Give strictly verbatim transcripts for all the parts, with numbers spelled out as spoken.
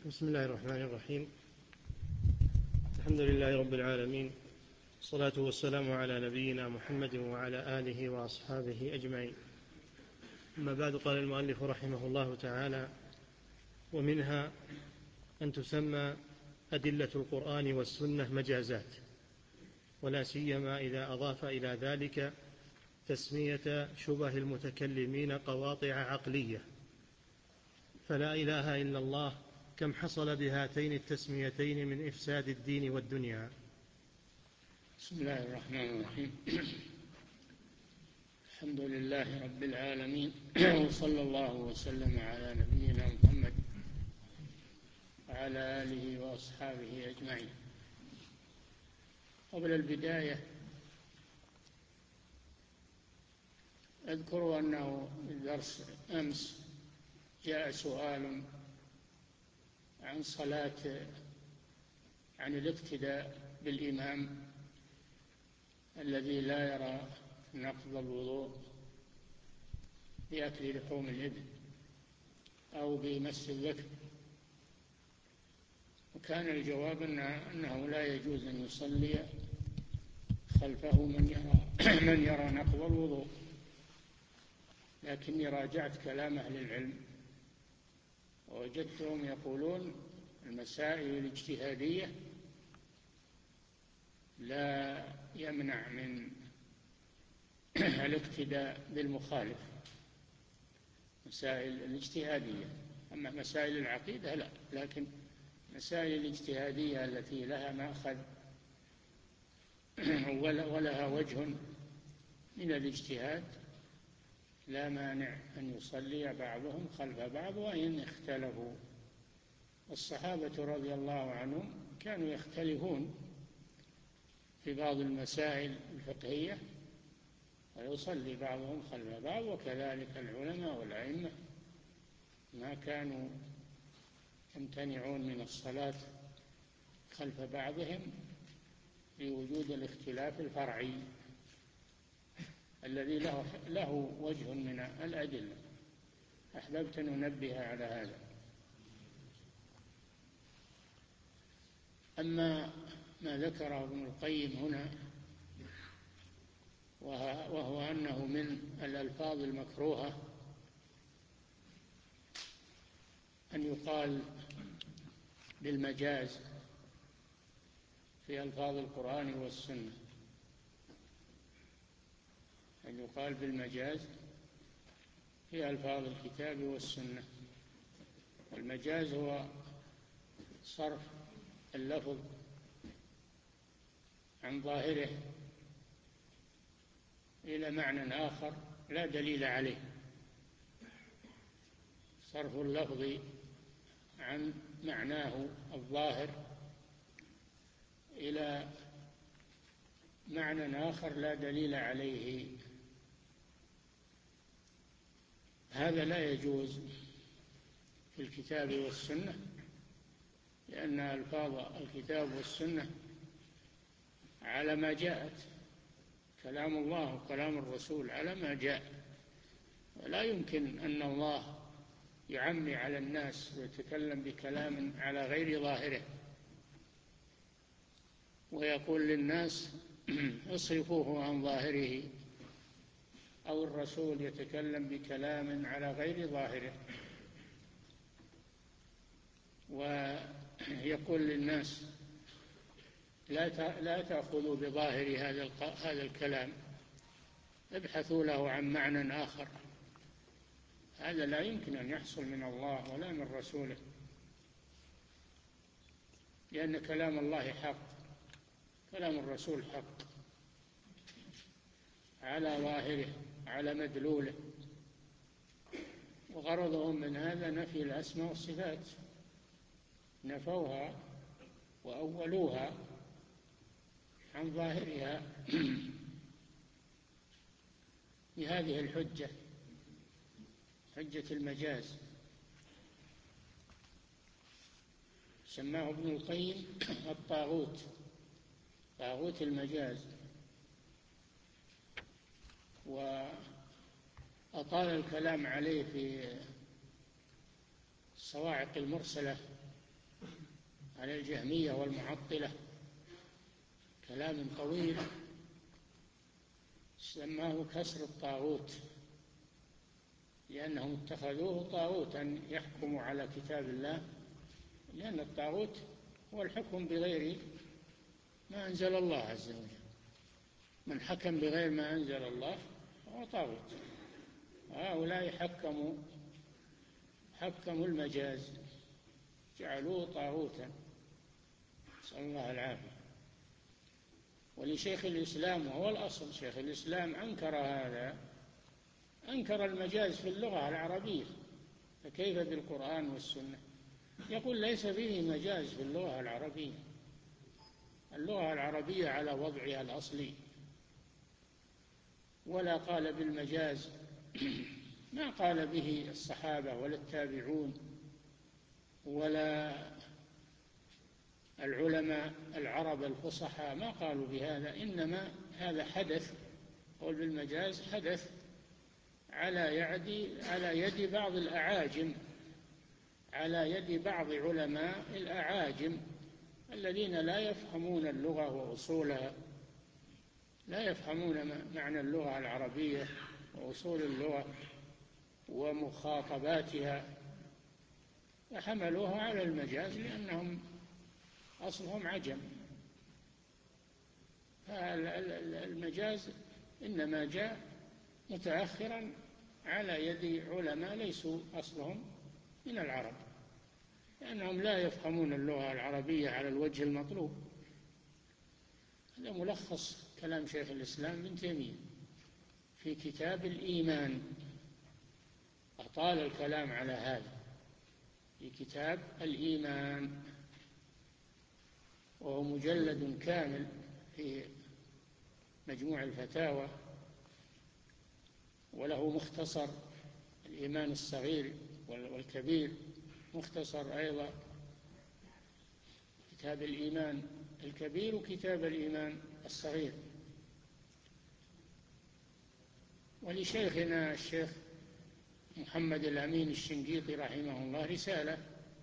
بسم الله الرحمن الرحيم. الحمد لله رب العالمين، والصلاة والسلام على نبينا محمد وعلى آله وأصحابه أجمعين. أما بعد، قال المؤلف رحمه الله تعالى: ومنها أن تسمى أدلة القرآن والسنة مجازات، ولا سيما إذا أضاف إلى ذلك تسمية شبه المتكلمين قواطع عقلية، فلا إله إلا الله كم حصل بهاتين التسميتين من إفساد الدين والدنيا. بسم الله الرحمن الرحيم. الحمد لله رب العالمين، وصلى الله وسلم على نبينا محمد وعلى آله وأصحابه أجمعين. قبل البداية أذكر أنه في الدرس أمس جاء سؤال عن صلاة عن الاقتداء بالإمام الذي لا يرى نقض الوضوء بأكل لحوم الإبل أو بمس الذكر، وكان الجواب أنه لا يجوز أن يصلي خلفه من يرى, من يرى نقض الوضوء. لكني راجعت كلام أهل العلم ووجدتهم يقولون المسائل الاجتهادية لا يمنع من الاقتداء بالمخالف، مسائل الاجتهادية. أما مسائل العقيدة لا، لكن مسائل الاجتهادية التي لها مأخذ ولها وجه من الاجتهاد لا مانع أن يصلي بعضهم خلف بعض وإن اختلفوا. الصحابة رضي الله عنهم كانوا يختلفون في بعض المسائل الفقهية ويصلي بعضهم خلف بعض، وكذلك العلماء والأئمة ما كانوا يمتنعون من الصلاة خلف بعضهم لوجود الاختلاف الفرعي الذي له, له وجه من الأدلة. أحببت أن أنبه على هذا. أما ما ذكره ابن القيم هنا وهو أنه من الألفاظ المكروهة أن يقال بالمجاز في ألفاظ القرآن والسنة، أن يقال بالمجاز في ألفاظ الكتاب والسنة. والمجاز هو صرف اللفظ عن ظاهره إلى معنى آخر لا دليل عليه، صرف اللفظ عن معناه الظاهر إلى معنى آخر لا دليل عليه. هذا لا يجوز في الكتاب والسنة، لأن ألفاظ الكتاب والسنة على ما جاءت، كلام الله وكلام الرسول على ما جاء، ولا يمكن أن الله يعمي على الناس ويتكلم بكلام على غير ظاهره ويقول للناس اصرفوه عن ظاهره، أو الرسول يتكلم بكلام على غير ظاهره ويقول للناس لا لا تأخذوا بظاهر هذا هذا الكلام، ابحثوا له عن معنى آخر. هذا لا يمكن أن يحصل من الله ولا من رسوله، لأن كلام الله حق، كلام الرسول حق على ظاهره على مدلوله. وغرضهم من هذا نفي الأسماء والصفات، نفوها وأولوها عن ظاهرها بهذه الحجة، حجة المجاز. سماه ابن القيم الطاغوت، طاغوت المجاز. وأطال الكلام عليه في الصواعق المرسلة على الجهمية والمعطلة، كلام طويل سماه كسر الطاغوت، لأنهم اتخذوه طاغوتا يحكم على كتاب الله، لأن الطاغوت هو الحكم بغير ما أنزل الله عز وجل. من حكم بغير ما أنزل الله هو طاغوت. هؤلاء حكموا حكموا المجاز، جعلوه طاغوتا، نسأل الله العافية. ولشيخ الإسلام، وهو الأصل، شيخ الإسلام أنكر هذا، أنكر المجاز في اللغة العربية، فكيف بالقرآن والسنة؟ يقول ليس فيه مجاز في اللغة العربية، اللغة العربية على وضعها الأصلي. ولا قال بالمجاز ما قال به الصحابة ولا التابعون ولا العلماء العرب الفصحاء، ما قالوا بهذا، إنما هذا حدث، قول بالمجاز حدث على يد على يد بعض الأعاجم، على يد بعض علماء الأعاجم الذين لا يفهمون اللغة وأصولها، لا يفهمون معنى اللغة العربية وأصول اللغة ومخاطباتها، فحملوها على المجاز لأنهم أصلهم عجم. فالمجاز إنما جاء متأخرا على يد علماء ليسوا أصلهم من العرب، لأنهم لا يفهمون اللغة العربية على الوجه المطلوب. هذا ملخص كلام شيخ الإسلام ابن تيمية في كتاب الإيمان، أطال الكلام على هذا في كتاب الإيمان، وهو مجلد كامل في مجموع الفتاوى، وله مختصر الإيمان الصغير والكبير، مختصر أيضا كتاب الإيمان الكبير وكتاب الإيمان الصغير. ولشيخنا الشيخ محمد الأمين الشنقيطي رحمه الله رسالة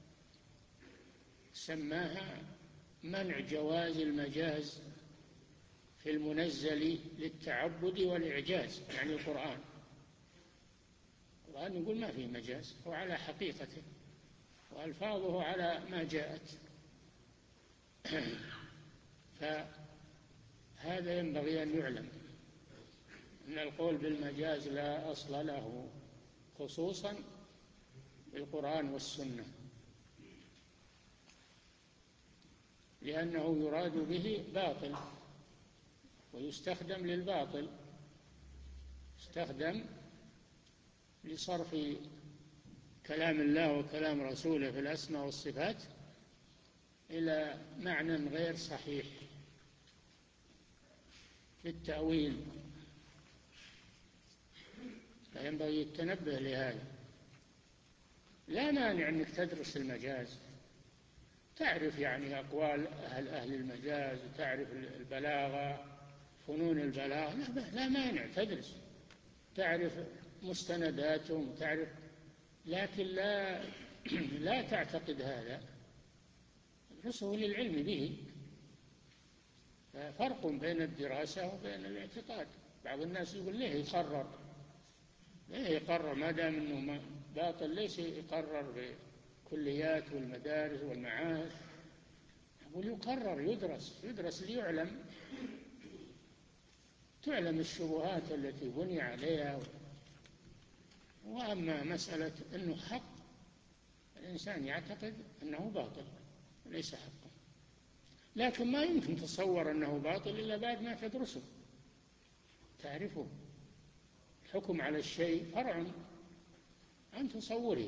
سماها منع جواز المجاز في المنزل للتعبد والإعجاز، يعني القرآن. القرآن يقول ما فيه مجاز، هو على حقيقته وألفاظه على ما جاءت. فهذا ينبغي أن يعلم أن القول بالمجاز لا أصل له، خصوصا بالقرآن والسنة، لأنه يراد به باطل ويستخدم للباطل، يستخدم لصرف كلام الله وكلام رسوله في الأسماء والصفات إلى معنى غير صحيح في التأويل، فينبغي التنبه لهذا. لا مانع أنك تدرس المجاز، تعرف يعني أقوال أهل, أهل المجاز، وتعرف البلاغة، فنون البلاغة، لا, لا مانع تدرس، تعرف مستنداتهم، تعرف، لكن لا لا تعتقد هذا، ادرسه للعلم به. فرق بين الدراسة وبين الاعتقاد. بعض الناس يقول ليه يقرر، ليه يقرر ما دام أنه باطل، ليس يقرر بكليات والمدارس والمعاهد؟ يقول يقرر، يدرس يدرس ليعلم، تعلم الشبهات التي بني عليها. وأما مسألة أنه حق، الإنسان يعتقد أنه باطل ليس حقا، لكن ما يمكن تصور أنه باطل إلا بعد ما تدرسه تعرفه. الحكم على الشيء فرع عن تصوره.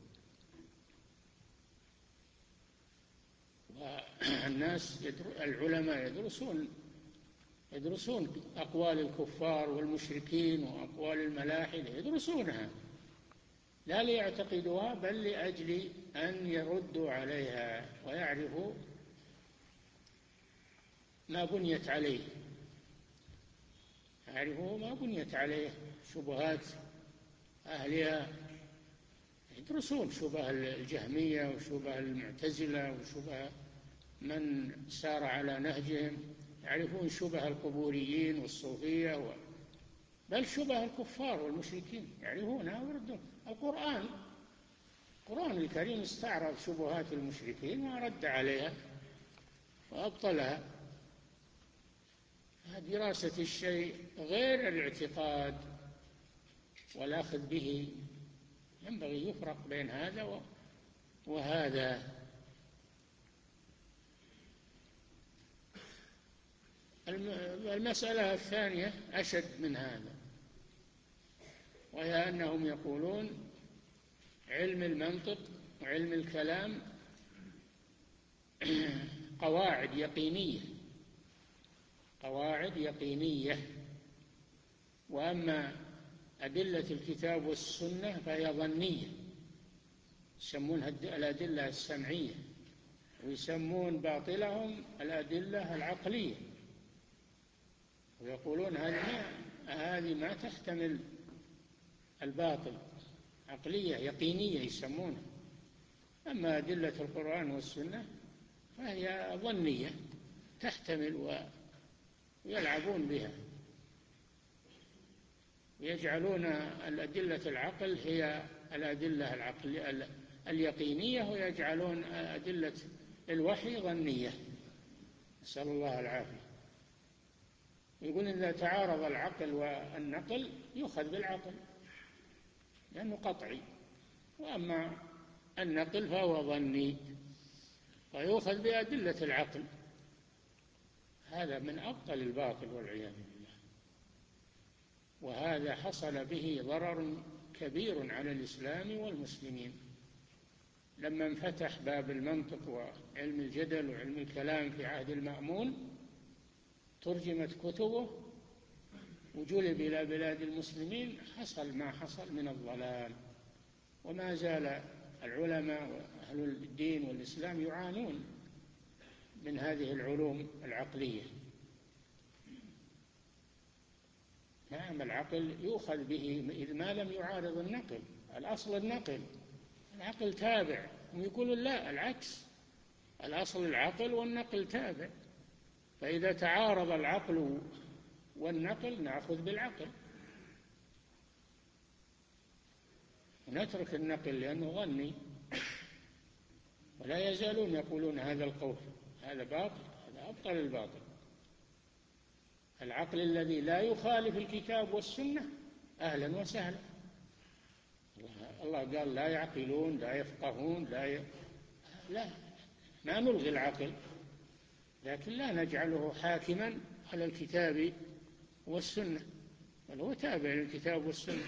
والناس يدر... العلماء يدرسون يدرسون أقوال الكفار والمشركين وأقوال الملاحدة، يدرسونها لا ليعتقدوها بل لأجل أن يردوا عليها ويعرفوا ما بنيت عليه، يعرفوا ما بنيت عليه شبهات أهلها. يدرسون شبه الجهمية وشبه المعتزلة وشبه من سار على نهجهم، يعرفون شبه القبوريين والصوفية و... بل شبه الكفار والمشركين يعرفونها ويردون. القرآن القرآن الكريم استعرض شبهات المشركين ورد عليها وأبطلها. دراسة الشيء غير الاعتقاد والأخذ به، ينبغي يفرق بين هذا وهذا. المسألة الثانية أشد من هذا، وهي أنهم يقولون علم المنطق وعلم الكلام قواعد يقينية قواعد يقينية وأما أدلة الكتاب والسنة فهي ظنية، يسمونها الأدلة السمعية، ويسمون باطلهم الأدلة العقلية، ويقولون هذه ما, هذه ما تحتمل الباطل، عقلية يقينية يسمونها. أما أدلة القرآن والسنة فهي ظنية تحتمل، ويلعبون بها، يجعلون الأدلة العقل هي الأدلة العقل اليقينية، ويجعلون أدلة الوحي ظنية، نسأل الله العافية. يقول إذا تعارض العقل والنقل يؤخذ بالعقل لأنه قطعي، وأما النقل فهو ظني ويؤخذ بأدلة العقل. هذا من أبطل الباطل والعياذ بالله، وهذا حصل به ضرر كبير على الإسلام والمسلمين لما انفتح باب المنطق وعلم الجدل وعلم الكلام في عهد المأمون، ترجمت كتبه وجلب إلى بلاد المسلمين، حصل ما حصل من الضلال، وما زال العلماء وأهل الدين والإسلام يعانون من هذه العلوم العقلية. نعم العقل يؤخذ به إذ ما لم يعارض النقل، الأصل النقل، العقل تابع، ويقولون لا العكس، الأصل العقل والنقل تابع، فإذا تعارض العقل والنقل نأخذ بالعقل ونترك النقل لأنه ظني، ولا يزالون يقولون هذا القول، هذا باطل، هذا أبطل الباطل. العقل الذي لا يخالف الكتاب والسنة أهلا وسهلا، الله قال لا يعقلون لا يفقهون لا ي... لا ما نلغي العقل، لكن لا نجعله حاكما على الكتاب والسنة، بل هو تابع للكتاب والسنة.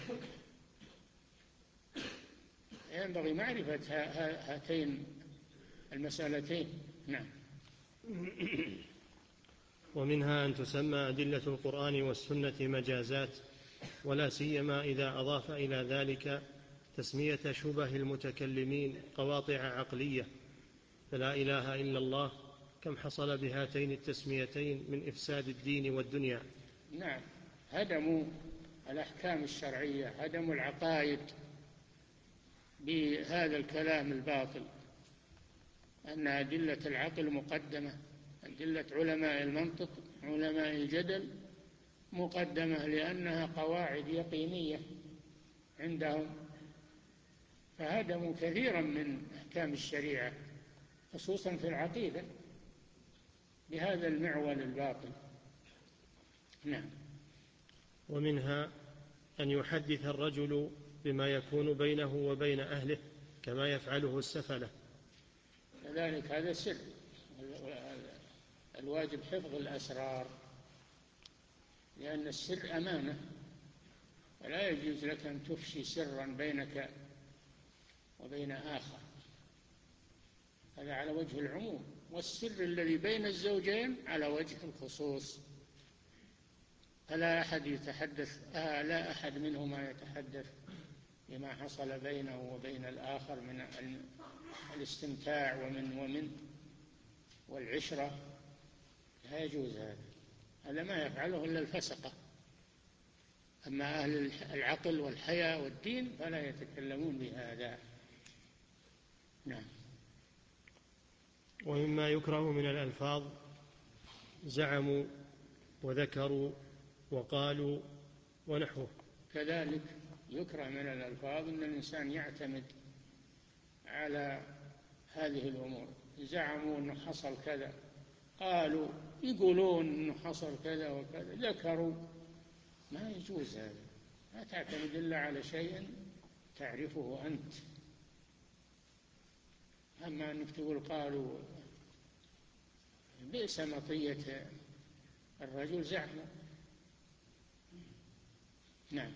ينبغي معرفة هاتين المسألتين. نعم. ومنها أن تسمى أدلة القرآن والسنة مجازات، ولا سيما إذا أضاف إلى ذلك تسمية شبه المتكلمين قواطع عقلية، فلا إله إلا الله كم حصل بهاتين التسميتين من إفساد الدين والدنيا. نعم، هدموا الأحكام الشرعية، هدموا العقائد بهذا الكلام الباطل، أن أدلة العقل مقدمة، أدلة علماء المنطق علماء الجدل مقدمة لأنها قواعد يقينية عندهم، فهدموا كثيرا من أحكام الشريعة خصوصا في العقيدة بهذا المعول الباطل. نعم. ومنها أن يحدث الرجل بما يكون بينه وبين أهله كما يفعله السفلة، كذلك هذا سر، الواجب حفظ الأسرار، لأن السر أمانة، ولا يجوز لك أن تفشي سرا بينك وبين آخر، هذا على وجه العموم، والسر الذي بين الزوجين على وجه الخصوص، فلا أحد يتحدث آه لا أحد منهما يتحدث بما حصل بينه وبين الآخر من الاستمتاع ومن ومن والعشرة، لا يجوز هذا، هذا ما يفعله إلا الفسقة. أما أهل العقل والحياء والدين فلا يتكلمون بهذا. نعم. ومما يكره من الألفاظ زعموا وذكروا وقالوا ونحوه. كذلك يكره من الألفاظ أن الإنسان يعتمد على هذه الأمور. زعموا أنه حصل كذا، قالوا يقولون أنه حصل كذا وكذا، ذكروا. ما يجوز هذا. لا تعتمد إلا على شيء تعرفه أنت. أما أنك تقول قالوا، بئس مطية الرجل زعمه. نعم.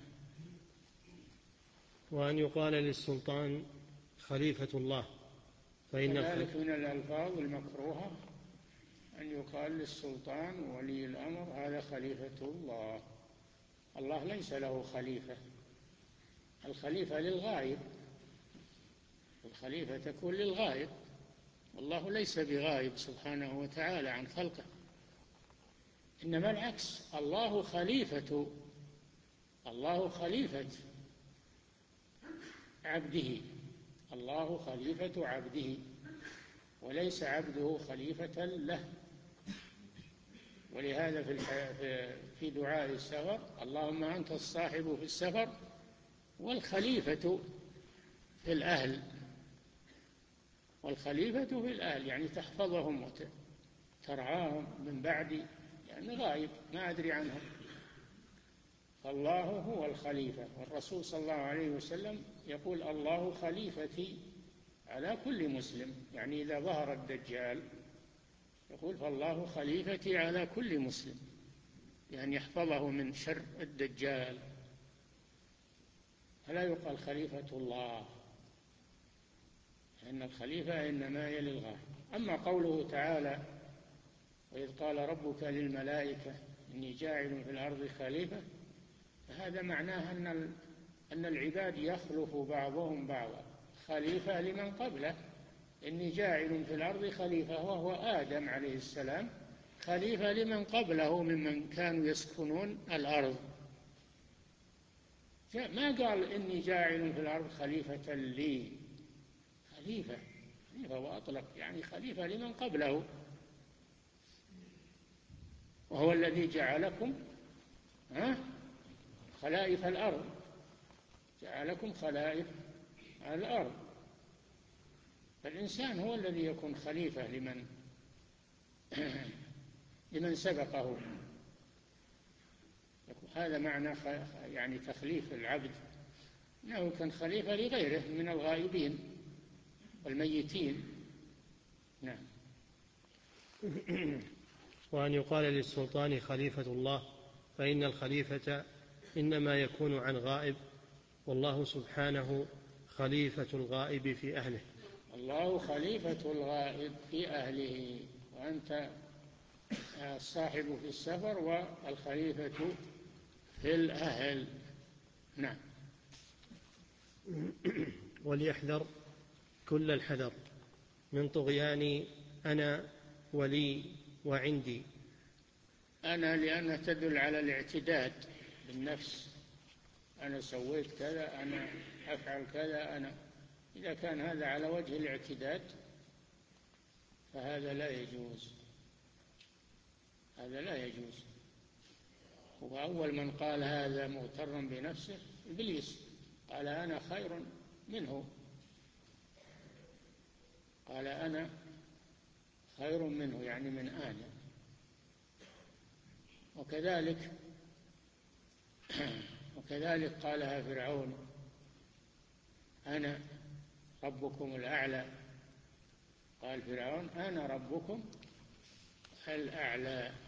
وأن يقال للسلطان خليفة الله، فإن كذلك من الألفاظ المكروهة أن يقال للسلطان ولي الأمر هذا خليفة الله. الله ليس له خليفة. الخليفة للغائب، الخليفة تكون للغائب، والله ليس بغائب سبحانه وتعالى عن خلقه، إنما العكس، الله خليفة الله خليفة عبده الله خليفة عبده، وليس عبده خليفة له. ولهذا في في دعاء السفر: اللهم أنت الصاحب في السفر والخليفة في الأهل. والخليفة في الأهل يعني تحفظهم وترعاهم من بعد، يعني غائب ما أدري عنهم. فالله هو الخليفة. والرسول صلى الله عليه وسلم يقول: الله خليفتي على كل مسلم. يعني إذا ظهر الدجال يقول: فالله خليفتي على كل مسلم، يعني يحفظه من شر الدجال. فلا يقال خليفة الله، لأن الخليفة إنما يلي الغائب. أما قوله تعالى: وإذ قال ربك للملائكة إني جاعل في الأرض خليفة، فهذا معناه أن أن العباد يخلف بعضهم بعضا. خليفة لمن قبله، إني جاعل في الأرض خليفة، وهو آدم عليه السلام، خليفة لمن قبله ممن كانوا يسكنون الأرض. ما قال إني جاعل في الأرض خليفة لي، خليفة خليفة وأطلق، يعني خليفة لمن قبله، وهو الذي جعلكم ها خلائف الأرض، جعلكم خلائف الأرض. فالإنسان هو الذي يكون خليفة لمن لمن سبقه. هذا معنى يعني تخليف العبد، أنه كان خليفة لغيره من الغائبين والميتين. نعم. وأن يقال للسلطان خليفة الله، فإن الخليفة إنما يكون عن غائب، والله سبحانه خليفة الغائب في أهله. الله خليفة الغائب في أهله، وأنت الصاحب في السفر والخليفة في الأهل. نعم. وليحذر كل الحذر من طغيان أنا ولي وعندي. أنا لأنها تدل على الاعتداد بالنفس، أنا سويت كذا، أنا أفعل كذا، أنا إذا كان هذا على وجه الاعتداد فهذا لا يجوز، هذا لا يجوز. وأول من قال هذا مغترا بنفسه إبليس، قال أنا خير منه، قال أنا خير منه يعني من آدم. وكذلك وكذلك قالها فرعون: أنا ربكم الأعلى. قال فرعون: أنا ربكم الأعلى.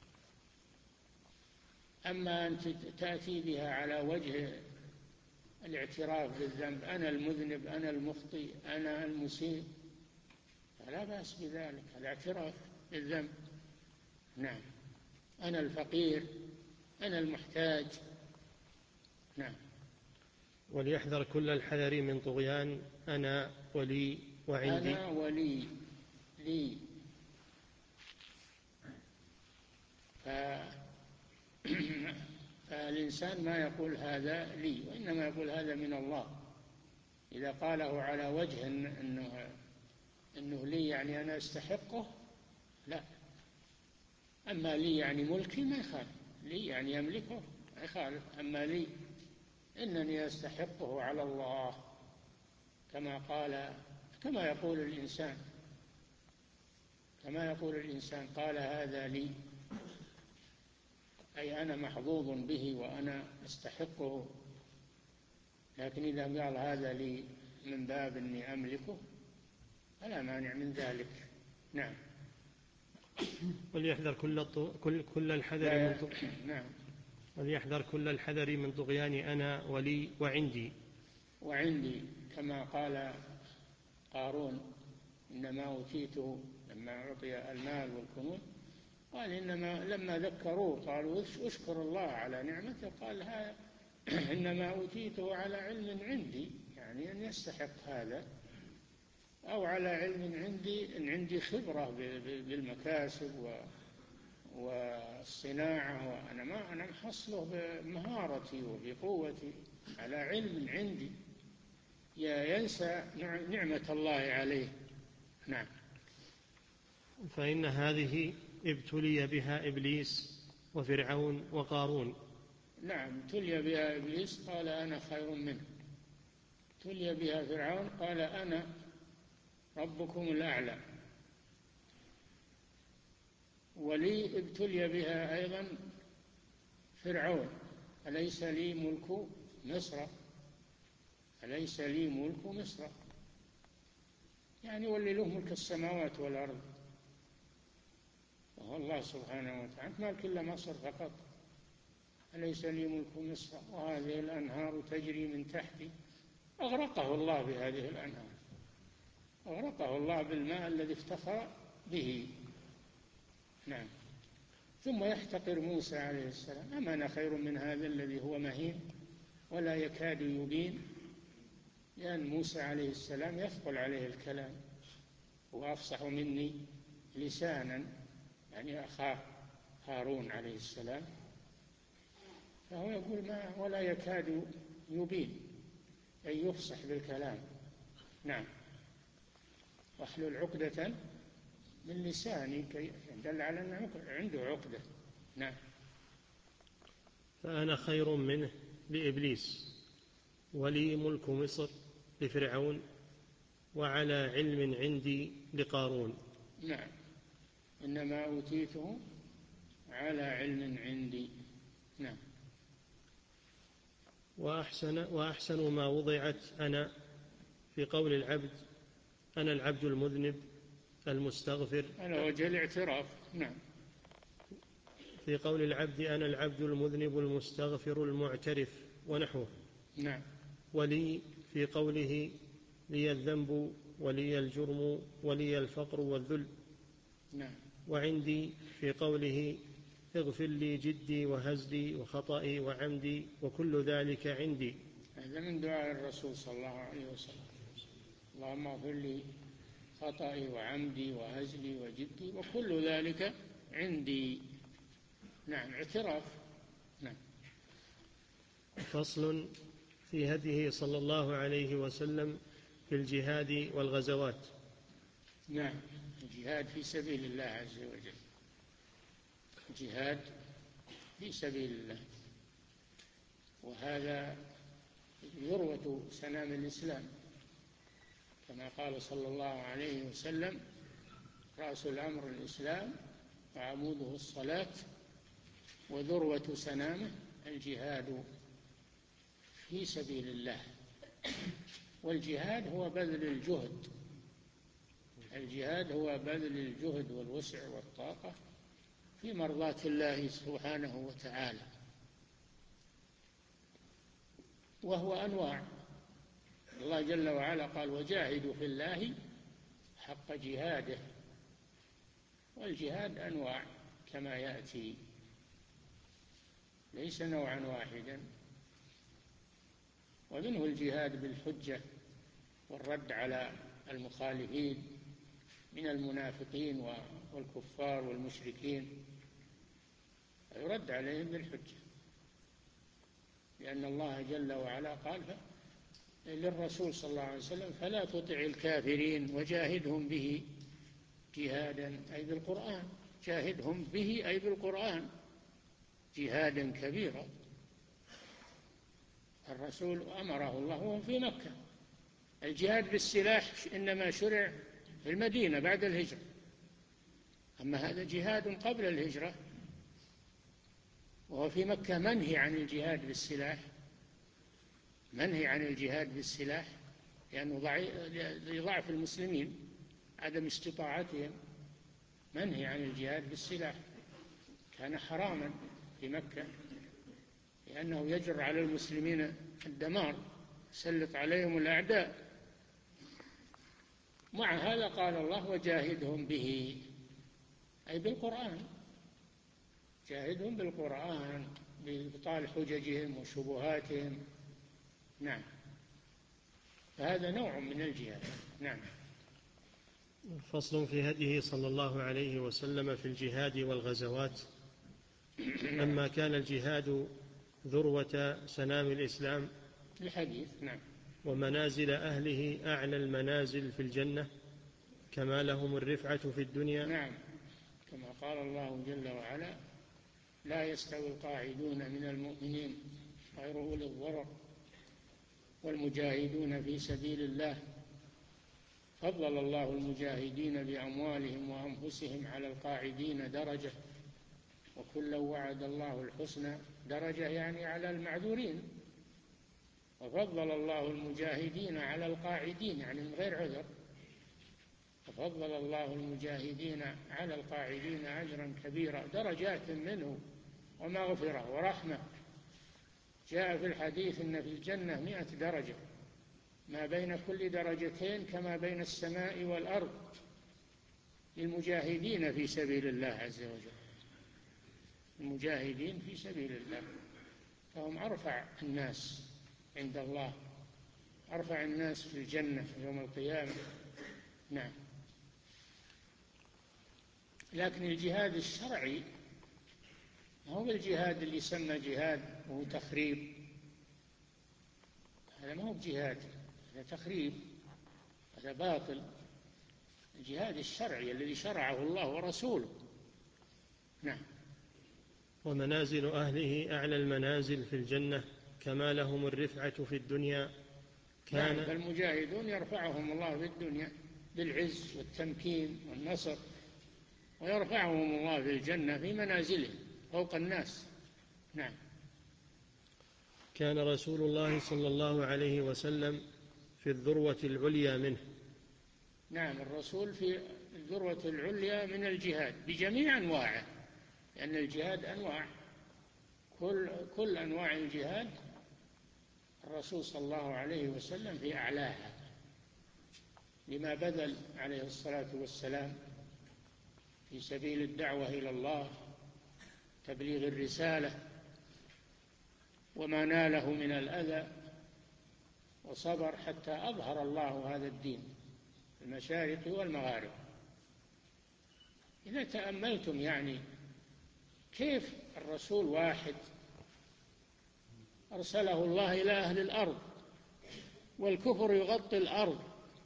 أما أن تأتي بها على وجه الاعتراف بالذنب، أنا المذنب، أنا المخطئ، أنا المسيء، فلا بأس بذلك، هذا اعتراف بالذنب. نعم. أنا الفقير، أنا المحتاج. نعم. وليحذر كل الحذر من طغيان أنا ولي وعندي. أنا ولي لي. ف... فالإنسان ما يقول هذا لي، وإنما يقول هذا من الله. إذا قاله على وجه أنه أنه لي يعني أنا أستحقه، لا. أما لي يعني ملكي ما يخالف، لي يعني يملكه ما يخالف. أما لي إنني أستحقه على الله، كما قال كما يقول الإنسان كما يقول الإنسان قال هذا لي، أي أنا محظوظ به وأنا أستحقه. لكن إذا قال هذا لي من باب أني أملكه فلا مانع من ذلك. نعم. وليحذر كل كل كل الحذر من طغ... نعم. وليحذر كل الحذر من طغيان أنا ولي وعندي. وعندي كما قال قارون إنما أوتيته لما أعطي المال والكنوز، قال إنما لما ذكروه قالوا اشكر الله على نعمته، قال هذا إنما أوتيته على علم عندي، يعني أن يستحق هذا، أو على علم عندي، إن عندي خبرة بالمكاسب والصناعة، وأنا ما أنا محصله بمهارتي وبقوتي، على علم عندي. ينسى نعمة الله عليه. نعم. فإن هذه ابتلي بها إبليس وفرعون وقارون. نعم، ابتلي بها إبليس قال أنا خير منه، ابتلي بها فرعون قال أنا ربكم الأعلى، ولي ابتلي بها أيضا فرعون أليس لي ملك مصر أليس لي ملك مصر، يعني ولي له ملك السماوات والأرض، وهو الله سبحانه وتعالى مالك إلا مصر فقط. أليس لي ملك مصر وهذه الأنهار تجري من تحتي. أغرقه الله بهذه الأنهار، أغرقه الله بالماء الذي افتخر به. نعم. ثم يحتقر موسى عليه السلام، أما أنا خير من هذا الذي هو مهين ولا يكاد يبين، لأن موسى عليه السلام يثقل عليه الكلام، وأفصح مني لسانا، يعني أخاه هارون عليه السلام، فهو يقول ما ولا يكاد يبين، أي يفصح بالكلام. نعم. واحلل عقدة من لساني كي دل على أنه عنده عقدة. نعم. فأنا خير منه لإبليس، ولي ملك مصر لفرعون، وعلى علم عندي لقارون. نعم. إنما أوتيته على علم عندي. نعم. وأحسن, وأحسن ما وضعت أنا في قول العبد أنا العبد المذنب المستغفر، على وجه الاعتراف. نعم. في قول العبد أنا العبد المذنب المستغفر المعترف ونحوه. نعم. ولي في قوله لي الذنب ولي الجرم ولي الفقر والذل. نعم. وعندي في قوله اغفر لي جدي وهزلي وخطئي وعمدي وكل ذلك عندي. هذا من دعاء الرسول صلى الله عليه وسلم، اللهم اغفر لي خطئي وعمدي وهزلي وجدي وكل ذلك عندي. نعم. اعتراف. نعم. فصل في هديه صلى الله عليه وسلم في الجهاد والغزوات. نعم. الجهاد في سبيل الله عز وجل، جهاد في سبيل الله، وهذا ذروة سنام الإسلام، كما قال صلى الله عليه وسلم رأس الأمر الإسلام وعموده الصلاة وذروة سنامه الجهاد في سبيل الله. والجهاد هو بذل الجهد، الجهاد هو بذل الجهد والوسع والطاقة في مرضاة الله سبحانه وتعالى، وهو أنواع. الله جل وعلا قال وجاهدوا في الله حق جهاده، والجهاد أنواع كما يأتي، ليس نوعا واحدا. ومنه الجهاد بالحجة والرد على المخالفين من المنافقين والكفار والمشركين، يرد عليهم بالحجة، لأن الله جل وعلا قال للرسول صلى الله عليه وسلم: فلا تطع الكافرين وجاهدهم به جهادا، أي بالقرآن، جاهدهم به أي بالقرآن جهادا كبيرا. الرسول أمره الله وهو في مكة. الجهاد بالسلاح إنما شرع في المدينة بعد الهجرة، أما هذا جهاد قبل الهجرة، وهو في مكة منهي عن الجهاد بالسلاح، منهي عن الجهاد بالسلاح لأنه لضعف المسلمين، عدم استطاعتهم، منهي عن الجهاد بالسلاح، كان حراما في مكة لأنه يجر على المسلمين الدمار، يسلط عليهم الأعداء. مع هذا قال الله: وجاهدهم به، أي بالقرآن، جاهدهم بالقرآن بإبطال حججهم وشبهاتهم. نعم، فهذا نوع من الجهاد. نعم. فصل في هديه صلى الله عليه وسلم في الجهاد والغزوات. لما كان الجهاد ذروة سنام الإسلام الحديث، نعم، ومنازل أهله أعلى المنازل في الجنة، كما لهم الرفعة في الدنيا. نعم، كما قال الله جل وعلا: لا يستوي القاعدون من المؤمنين غير أولي الضرر والمجاهدون في سبيل الله، فضل الله المجاهدين بأموالهم وأنفسهم على القاعدين درجة، وكلا وعد الله الحسنى. درجة يعني على المعذورين، وفضل الله المجاهدين على القاعدين يعني من غير عذر، وفضل الله المجاهدين على القاعدين أجرا كبيرا، درجات منه ومغفرة ورحمة. جاء في الحديث إن في الجنة مئة درجة، ما بين كل درجتين كما بين السماء والأرض، للمجاهدين في سبيل الله عز وجل، المجاهدين في سبيل الله، فهم أرفع الناس عند الله، أرفع الناس في الجنة يوم القيامة. نعم. لكن الجهاد الشرعي هو الجهاد اللي يسمى جهاد وهو تخريب، هذا ما هو بجهاد، هذا تخريب، هذا باطل. الجهاد الشرعي الذي شرعه الله ورسوله. نعم. ومنازل أهله أعلى المنازل في الجنة، كما لهم الرفعة في الدنيا. كان نعم، فالمجاهدون يرفعهم الله في الدنيا بالعز والتمكين والنصر، ويرفعهم الله في الجنة في منازلهم فوق الناس. نعم. كان رسول الله صلى الله عليه وسلم في الذروة العليا منه. نعم، الرسول في الذروة العليا من الجهاد بجميع أنواعه، لأن الجهاد أنواع، كل, كل أنواع الجهاد الرسول صلى الله عليه وسلم في أعلاها، لما بذل عليه الصلاة والسلام في سبيل الدعوة إلى الله، تبليغ الرسالة، وما ناله من الأذى، وصبر حتى أظهر الله هذا الدين في المشارق والمغارب. إذا تأملتم يعني كيف الرسول واحد أرسله الله إلى أهل الأرض والكفر يغطي الأرض،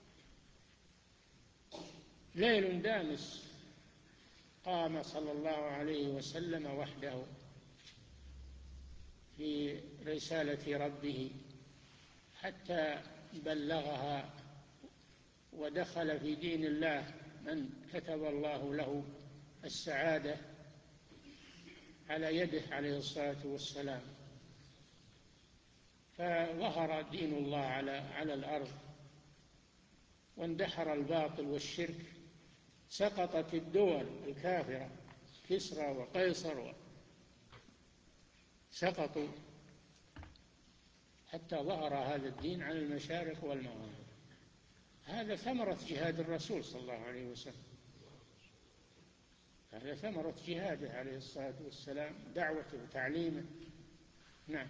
ليل دامس قام صلى الله عليه وسلم وحده في رسالة ربه حتى بلغها، ودخل في دين الله من كتب الله له السعادة على يده عليه الصلاة والسلام، فظهر دين الله على على الأرض، واندحر الباطل والشرك، سقطت الدول الكافرة كسرى وقيصر سقطوا، حتى ظهر هذا الدين على المشارق والمغارب. هذا ثمرة جهاد الرسول صلى الله عليه وسلم، هذا ثمرة جهاده عليه الصلاة والسلام، دعوته وتعليمه. نعم.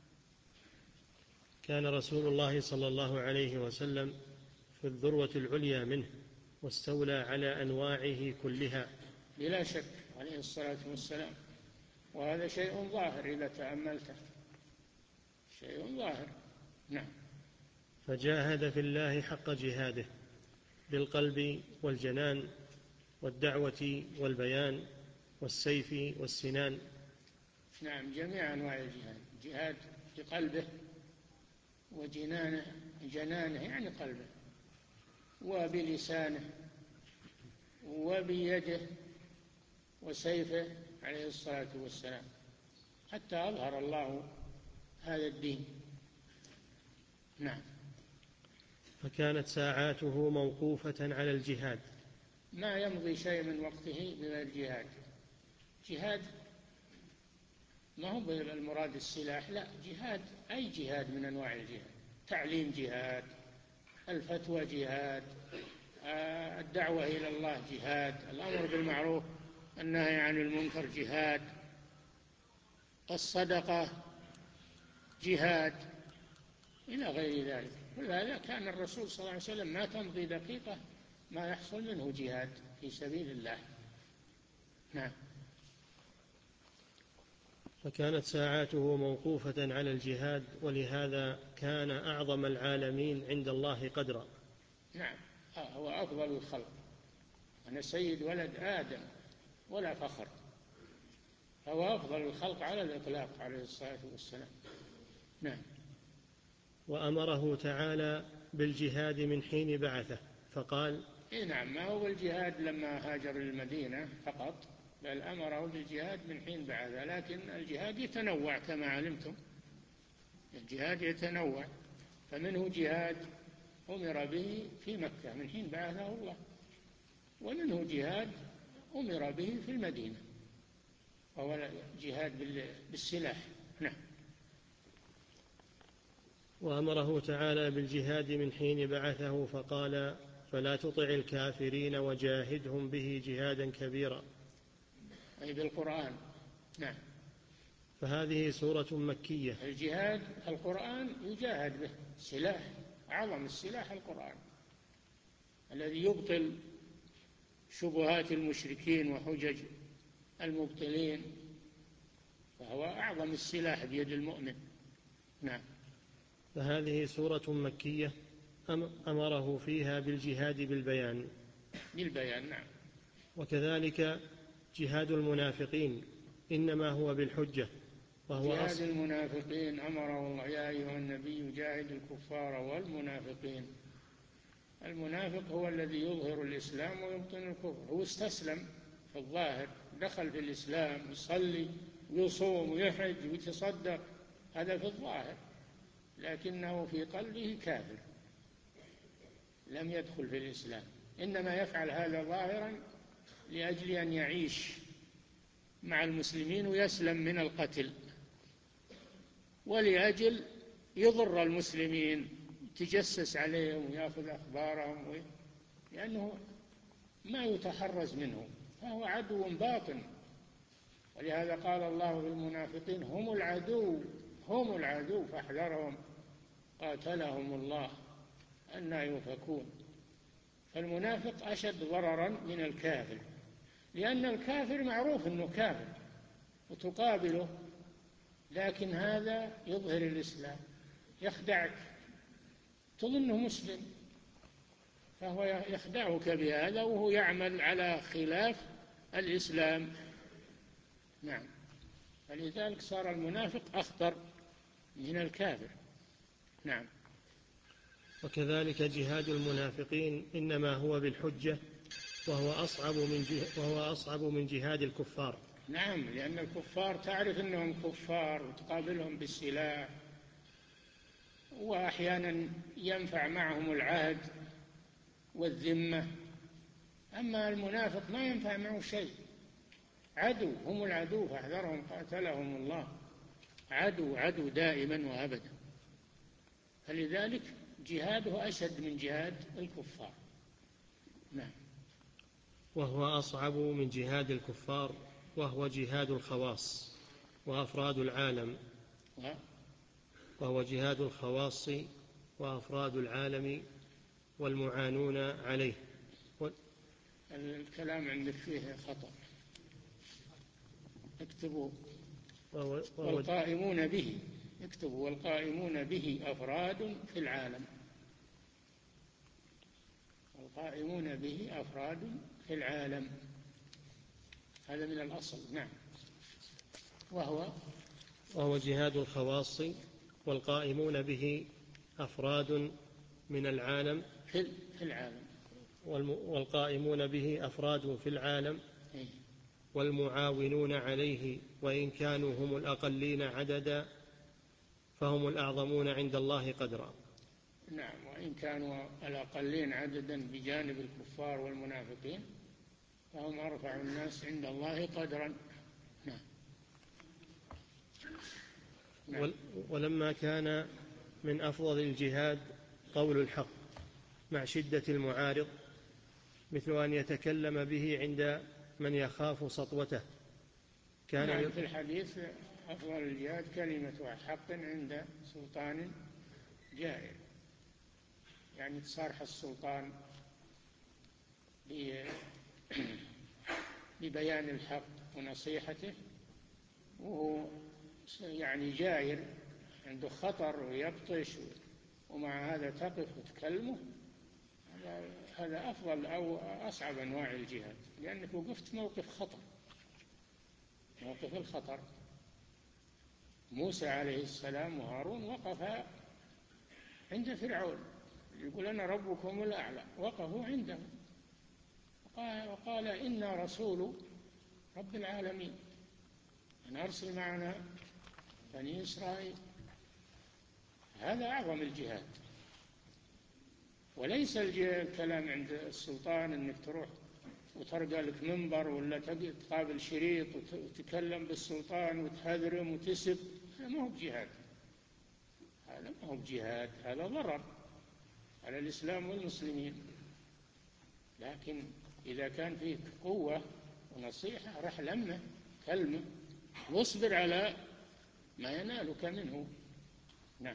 كان رسول الله صلى الله عليه وسلم في الذروة العليا منه، واستولى على أنواعه كلها بلا شك عليه الصلاة والسلام، وهذا شيء ظاهر إذا تأملته، شيء ظاهر. نعم. فجاهد في الله حق جهاده بالقلب والجنان والدعوة والبيان والسيف والسنان. نعم، جميع أنواع الجهاد، جهاد بقلبه وجنانه، جنانه يعني قلبه، وبلسانه وبيده وسيفه عليه الصلاة والسلام، حتى أظهر الله هذا الدين. نعم. فكانت ساعاته موقوفة على الجهاد. ما يمضي شيء من وقته من الجهاد. جهاد ما هو بالمراد السلاح، لا، جهاد أي جهاد من أنواع الجهاد، تعليم جهاد، الفتوى جهاد، الدعوة إلى الله جهاد، الأمر بالمعروف النهي عن المنكر جهاد، الصدقة جهاد، إلى غير ذلك. ولهذا كان الرسول صلى الله عليه وسلم ما تمضي دقيقة ما يحصل منه جهاد في سبيل الله. نعم. فكانت ساعاته موقوفة على الجهاد، ولهذا كان أعظم العالمين عند الله قدرا. نعم، هو أفضل الخلق، أنا سيد ولد آدم ولا فخر، هو أفضل الخلق على الإطلاق عليه الصلاة والسلام. نعم. وأمره تعالى بالجهاد من حين بعثه فقال: إيه نعم، ما هو الجهاد لما هاجر للمدينة فقط، بل أمره بالجهاد من حين بعثه، لكن الجهاد يتنوع كما علمتم، الجهاد يتنوع، فمنه جهاد أمر به في مكة من حين بعثه الله، ومنه جهاد أمر به في المدينة، وهو جهاد بالسلاح. نعم. وأمره تعالى بالجهاد من حين بعثه فقال: فلا تطع الكافرين وجاهدهم به جهادا كبيرا، أي بالقرآن. نعم. فهذه سورة مكية. الجهاد القرآن يجاهد به، سلاح، أعظم السلاح القرآن الذي يبطل شبهات المشركين وحجج المبطلين، فهو أعظم السلاح بيد المؤمن. نعم. فهذه سورة مكية أمره فيها بالجهاد بالبيان. بالبيان. نعم. وكذلك جهاد المنافقين إنما هو بالحجة، وهو جهاد أصل المنافقين أمره الله: يا أيها النبي جاهد الكفار والمنافقين. المنافق هو الذي يظهر الإسلام ويبطن الكفر، هو استسلم في الظاهر، دخل في الإسلام، يصلي ويصوم ويحج ويتصدق، هذا في الظاهر، لكنه في قلبه كافر، لم يدخل في الإسلام، إنما يفعل هذا ظاهرا لأجل أن يعيش مع المسلمين ويسلم من القتل، ولأجل يضر المسلمين، يتجسس عليهم ويأخذ أخبارهم، لأنه ما يتحرز منه، فهو عدو باطن. ولهذا قال الله بالمنافقين: هم العدو هم العدو فاحذرهم قاتلهم الله أنى يؤفكون. فالمنافق أشد ضررا من الكافر، لأن الكافر معروف أنه كافر وتقابله، لكن هذا يظهر الإسلام، يخدعك، تظنه مسلم، فهو يخدعك بهذا وهو يعمل على خلاف الإسلام. نعم. فلذلك صار المنافق أخطر من الكافر. نعم. وكذلك جهاد المنافقين إنما هو بالحجة، وهو أصعب من وهو أصعب من جهاد الكفار. نعم، لأن الكفار تعرف أنهم كفار وتقابلهم بالسلاح، وأحيانا ينفع معهم العهد والذمة، أما المنافق ما ينفع معه شيء، عدو، هم العدو فاحذرهم قاتلهم الله، عدو عدو دائما وأبدا، فلذلك جهاده أشد من جهاد الكفار. نعم. وهو أصعب من جهاد الكفار، وهو جهاد الخواص وأفراد العالم وهو جهاد الخواص وأفراد العالم والمعانون عليه. الكلام عندك فيه خطأ، اكتبوا وهو والقائمون به، اكتبوا والقائمون به أفراد في العالم. القائمون به أفراد في العالم، هذا من الأصل. نعم. وهو وهو جهاد الخواص، والقائمون به أفراد من العالم في العالم، والقائمون به أفراد في العالم، والمعاونون عليه وإن كانوا هم الأقلين عددا فهم الأعظمون عند الله قدرا. نعم، وإن كانوا الأقلين عددا بجانب الكفار والمنافقين فهم أرفع الناس عند الله قدرا. نعم. نعم. ولما كان من أفضل الجهاد قول الحق مع شدة المعارض، مثل أن يتكلم به عند من يخاف سطوته. كان نعم في الحديث أفضل الجهاد كلمة حق عند سلطان جائر، يعني تصارح السلطان ببيان الحق ونصيحته، وهو يعني جائر عنده خطر ويبطش، ومع هذا تقف وتكلمه، هذا أفضل أو أصعب أنواع الجهاد، لأنك وقفت موقف خطر، موقف الخطر. موسى عليه السلام وهارون وقفا عند فرعون يقول أنا ربكم الأعلى، وقفوا عنده وقال إنا رسول رب العالمين أن أرسل معنا بني إسرائيل. هذا أعظم الجهاد. وليس الكلام عند السلطان أنك تروح وترقى لك منبر ولا تقابل شريط وتتكلم بالسلطان وتهذرم وتسب، هذا ما هو بجهاد، هذا ما هو بجهاد، هذا ضرر على الإسلام والمسلمين. لكن إذا كان فيك قوة ونصيحة رح لمه كلمة واصبر على ما ينالك منه. نعم.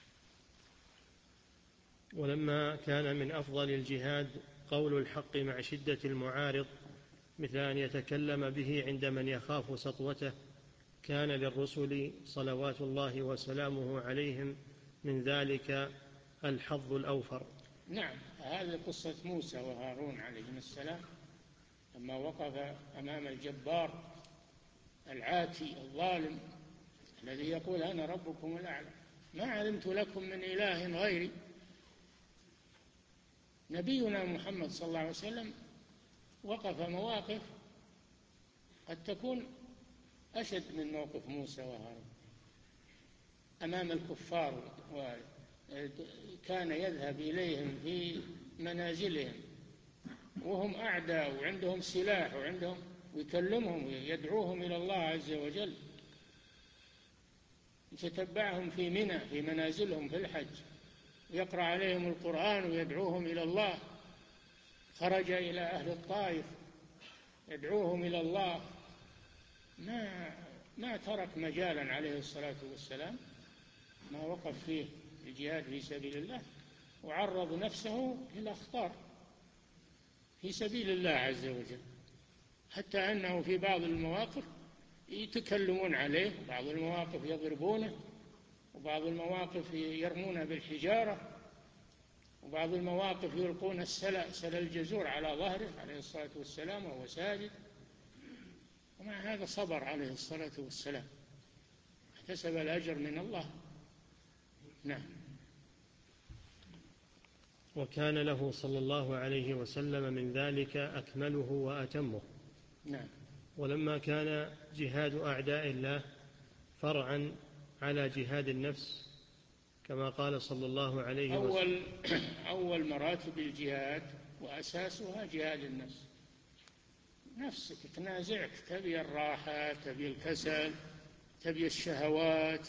ولما كان من أفضل الجهاد قول الحق مع شدة المعارض، مثل أن يتكلم به عند من يخاف سطوته، كان للرسل صلوات الله وسلامه عليهم من ذلك الحظ الأوفر. نعم، هذه قصة موسى وهارون عليهم السلام لما وقف أمام الجبار العاتي الظالم الذي يقول أنا ربكم الأعلى ما علمت لكم من إله غيري. نبينا محمد صلى الله عليه وسلم وقف مواقف قد تكون أشد من موقف موسى وهارون أمام الكفار، وكان يذهب إليهم في منازلهم وهم أعداء وعندهم سلاح وعندهم، ويكلمهم ويدعوهم إلى الله عز وجل، يتتبعهم في منى في منازلهم في الحج، يقرأ عليهم القرآن ويدعوهم إلى الله. خرج إلى أهل الطائف يدعوهم إلى الله، ما ما ترك مجالا عليه الصلاة والسلام ما وقف فيه الجهاد في سبيل الله، وعرض نفسه للأخطار في سبيل الله عز وجل، حتى أنه في بعض المواقف يتكلمون عليه، وبعض المواقف يضربونه، وبعض المواقف يرمونه بالحجارة، وبعض المواقف يلقون السلة سل الجزور على ظهره عليه الصلاة والسلام وهو ساجد، ومع هذا صبر عليه الصلاة والسلام، احتسب الأجر من الله. نعم. وكان له صلى الله عليه وسلم من ذلك أكمله وأتمه. نعم. ولما كان جهاد أعداء الله فرعا على جهاد النفس، كما قال صلى الله عليه وسلم أول, أول مراتب الجهاد وأساسها جهاد النفس. نفسك تنازعك، تبي الراحة، تبي الكسل، تبي الشهوات،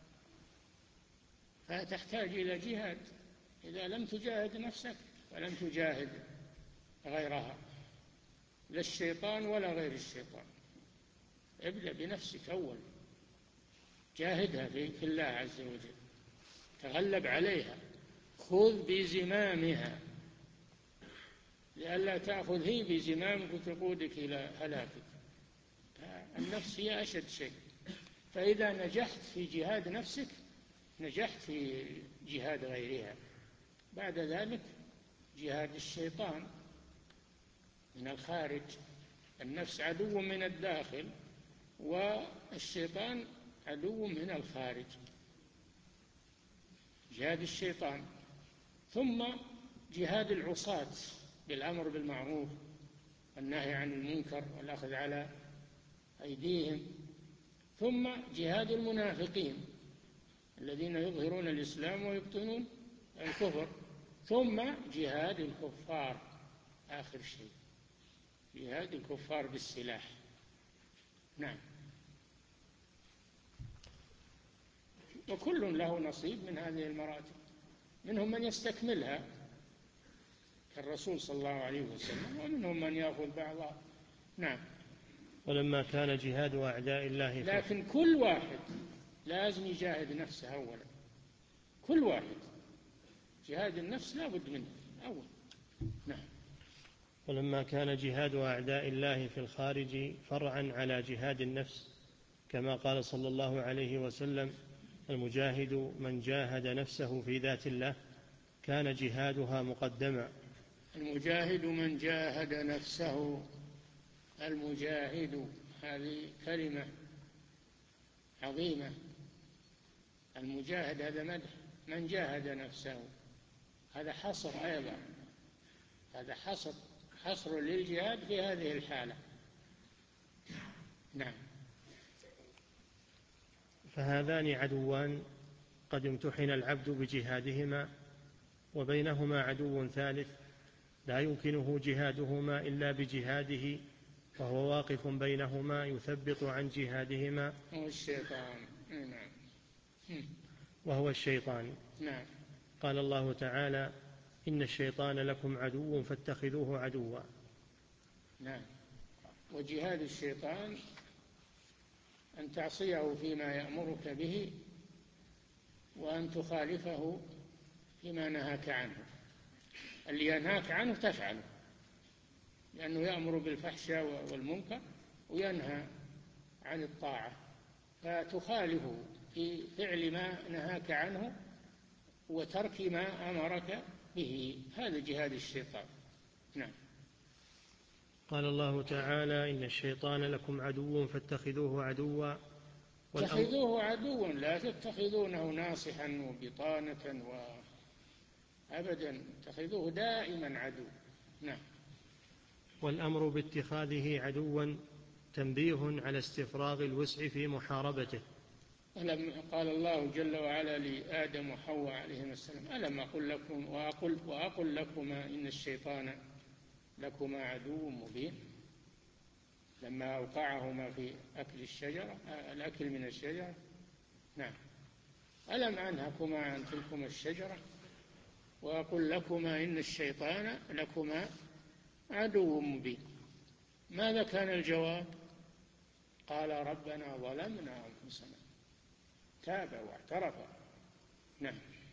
فتحتاج إلى جهاد. إذا لم تجاهد نفسك ولم تجاهد غيرها، لا الشيطان ولا غير الشيطان. ابدأ بنفسك أول، جاهدها في الله عز وجل، تغلب عليها، خذ بزمامها لئلا تأخذ هي بزمامك وتقودك إلى هلاكك. النفس هي أشد شيء، فإذا نجحت في جهاد نفسك نجحت في جهاد غيرها. بعد ذلك جهاد الشيطان من الخارج، النفس عدو من الداخل والشيطان عدو من الخارج، جهاد الشيطان. ثم جهاد العصاة بالأمر بالمعروف والنهي عن المنكر والأخذ على أيديهم. ثم جهاد المنافقين الذين يظهرون الإسلام ويبطنون الكفر. ثم جهاد الكفار آخر شيء، جهاد الكفار بالسلاح. نعم. وكل له نصيب من هذه المراتب، منهم من يستكملها كالرسول صلى الله عليه وسلم، ومنهم من يأخذ بعضها. نعم. ولما كان جهاد أعداء الله، لكن كل واحد لازم يجاهد نفسه أولا، كل واحد جهاد النفس لا بد منه أول. نعم. ولما كان جهاد أعداء الله في الخارج فرعا على جهاد النفس، كما قال صلى الله عليه وسلم: المجاهد من جاهد نفسه في ذات الله كان جهادها مقدما. المجاهد من جاهد نفسه، المجاهد هذه كلمة عظيمة. المجاهد هذا مدح، من جاهد نفسه هذا حصر أيضا، هذا حصر حصر للجهاد في هذه الحالة. نعم. فهذان عدوان قد امتحن العبد بجهادهما، وبينهما عدو ثالث لا يمكنه جهادهما إلا بجهاده، وهو واقف بينهما يثبط عن جهادهما، هو الشيطان. نعم. وهو الشيطان. نعم. قال الله تعالى: إن الشيطان لكم عدو فاتخذوه عدوا. نعم. وجهاد الشيطان أن تعصيه فيما يأمرك به، وأن تخالفه فيما نهاك عنه. اللي ينهاك عنه تفعله، لأنه يأمر بالفحشاء والمنكر وينهى عن الطاعة، فتخالفه في فعل ما نهاك عنه وترك ما أمرك به. هذا جهاد الشيطان. نعم. قال الله تعالى: إن الشيطان لكم عدو فاتخذوه عدوا. اتخذوه عدوا، لا تتخذونه ناصحا وبطانة وأبدا، اتخذوه دائما عدو. نعم. والأمر باتخاذه عدوا تنبيه على استفراغ الوسع في محاربته. ألم قال الله جل وعلا لآدم وحواء عليهما السلام: ألم أقل لكم وأقل, وأقل لكما إن الشيطان لكما عدو مبين، لما أوقعهما في أكل الشجرة الأكل من الشجرة. نعم. ألم أنهكما عن تلكما الشجرة وأقل لكما إن الشيطان لكما عدو مبين. ماذا كان الجواب؟ قال: ربنا ظلمنا أنفسنا، تاب واعترف. نعم.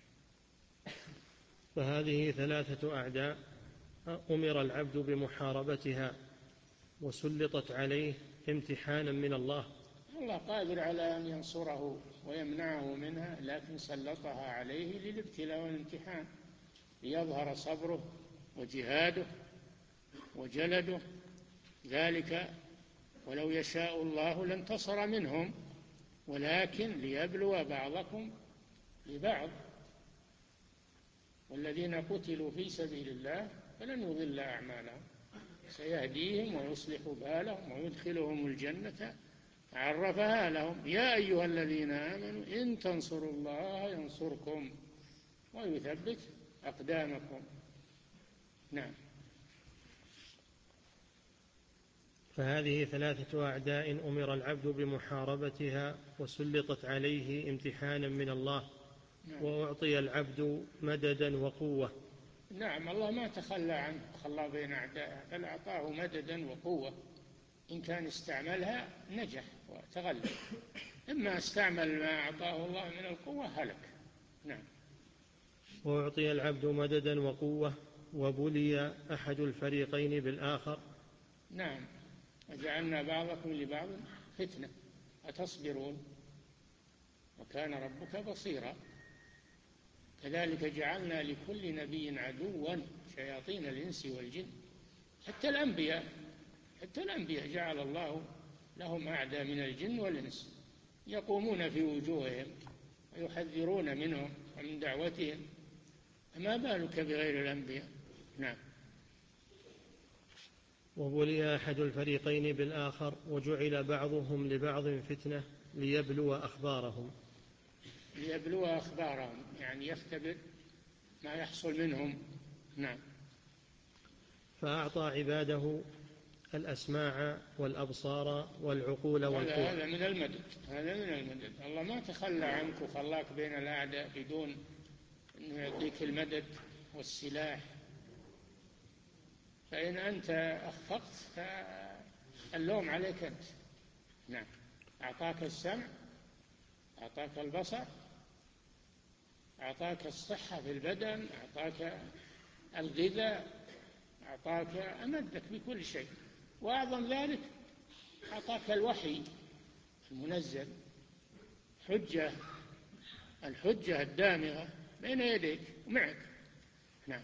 فهذه ثلاثة أعداء أمر العبد بمحاربتها وسلطت عليه امتحانا من الله. الله قادر على أن ينصره ويمنعه منها، لكن سلطها عليه للابتلاء والامتحان، ليظهر صبره وجهاده وجلده. ذلك ولو يشاء الله لانتصر منهم، ولكن ليبلو بعضكم ببعض. والذين قتلوا في سبيل الله فلن يضل أعمالهم، سيهديهم ويصلح بالهم ويدخلهم الجنة عرفها لهم. يا أيها الذين آمنوا إن تنصروا الله ينصركم ويثبت أقدامكم. نعم. فهذه ثلاثة أعداء أمر العبد بمحاربتها وسلطت عليه امتحانا من الله. نعم. وأعطي العبد مددا وقوة. نعم. الله ما تخلى عنه، خلى بين أعدائه، بل أعطاه مددا وقوة. إن كان استعملها نجح وتغلب، إما استعمل ما أعطاه الله من القوة هلك. نعم. وأعطي العبد مددا وقوة وبلي أحد الفريقين بالآخر. نعم. وجعلنا بعضكم لبعض فتنة أتصبرون وكان ربك بصيرا. كذلك جعلنا لكل نبي عدوا شياطين الإنس والجن. حتى الأنبياء حتى الأنبياء جعل الله لهم أعداء من الجن والإنس يقومون في وجوههم ويحذرون منهم ومن دعوتهم، فما بالك بغير الأنبياء. نعم. وبلي أحد الفريقين بالآخر وجعل بعضهم لبعض فتنة ليبلو أخبارهم. ليبلو أخبارهم يعني يختبر ما يحصل منهم. نعم. فأعطى عباده الأسماع والأبصار والعقول والقوى. هذا من المدد هذا من المدد الله ما تخلى عنك وخلاك بين الأعداء بدون أنه يعطيك المدد والسلاح. فإن أنت أخفقت فاللوم عليك أنت. نعم. أعطاك السمع، أعطاك البصر، أعطاك الصحة في البدن، أعطاك الغذاء، أعطاك أمدك بكل شيء، وأعظم ذلك أعطاك الوحي المنزل، حجة الحجة الدامغة بين يديك ومعك. نعم.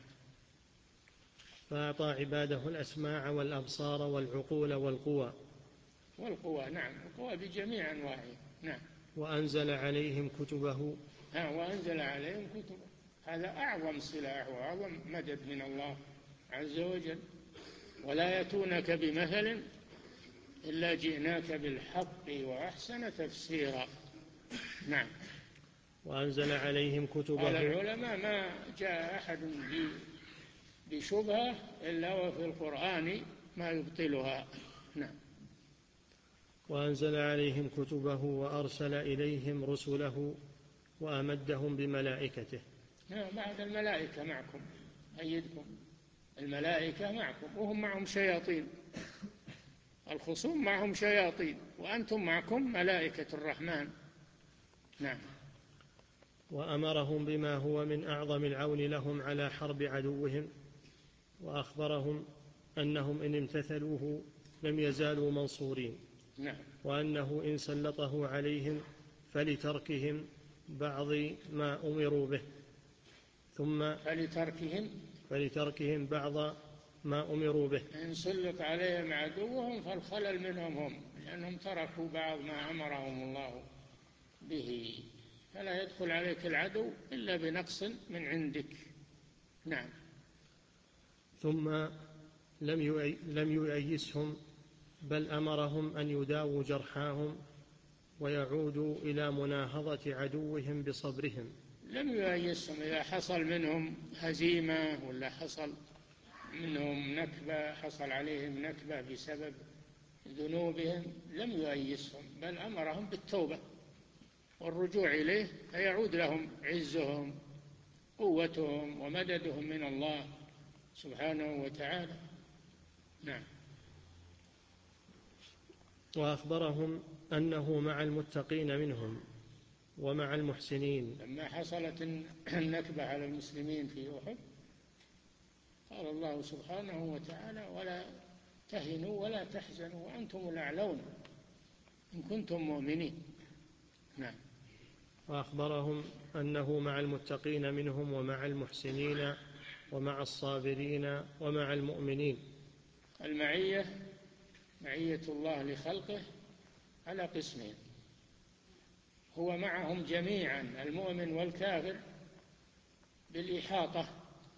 فأعطى عباده الأسماع والأبصار والعقول والقوى. والقوى نعم، القوى بجميع أنواعها. نعم. وأنزل عليهم كتبه. ها وأنزل عليهم كتبه، هذا أعظم سلاح وأعظم مدد من الله عز وجل. ولا يأتونك بمثل إلا جئناك بالحق وأحسن تفسيرا. نعم. وأنزل عليهم كتبه. قال العلماء ما جاء أحد بشبهة إلا وفي القرآن ما يبطلها. نعم. وأنزل عليهم كتبه وأرسل إليهم رسله وأمدهم بملائكته. نعم. بعد الملائكة معكم أيدكم، الملائكة معكم وهم معهم شياطين، الخصوم معهم شياطين وأنتم معكم ملائكة الرحمن. نعم. وأمرهم بما هو من أعظم العون لهم على حرب عدوهم، وأخبرهم أنهم إن امتثلوه لم يزالوا منصورين. نعم. وأنه إن سلطه عليهم فلتركهم بعض ما أمروا به، ثم فلتركهم فلتركهم بعض ما أمروا به. إن سلط عليهم عدوهم فالخلل منهم هم، لأنهم تركوا بعض ما أمرهم الله به، فلا يدخل عليك العدو إلا بنقص من عندك. نعم. ثم لم يؤيسهم، بل أمرهم أن يداووا جرحاهم ويعودوا إلى مناهضة عدوهم بصبرهم. لم يؤيسهم إذا حصل منهم هزيمة ولا حصل منهم نكبة، حصل عليهم نكبة بسبب ذنوبهم، لم يؤيسهم بل أمرهم بالتوبة والرجوع إليه، فيعود لهم عزهم قوتهم ومددهم من الله سبحانه وتعالى. نعم. وأخبرهم أنه مع المتقين منهم ومع المحسنين. لما حصلت النكبة على المسلمين في أحد قال الله سبحانه وتعالى ولا تهنوا ولا تحزنوا وأنتم الأعلون إن كنتم مؤمنين. نعم. وأخبرهم أنه مع المتقين منهم ومع المحسنين ومع الصابرين ومع المؤمنين. المعية معية الله لخلقه على قسمين، هو معهم جميعا المؤمن والكافر بالإحاطة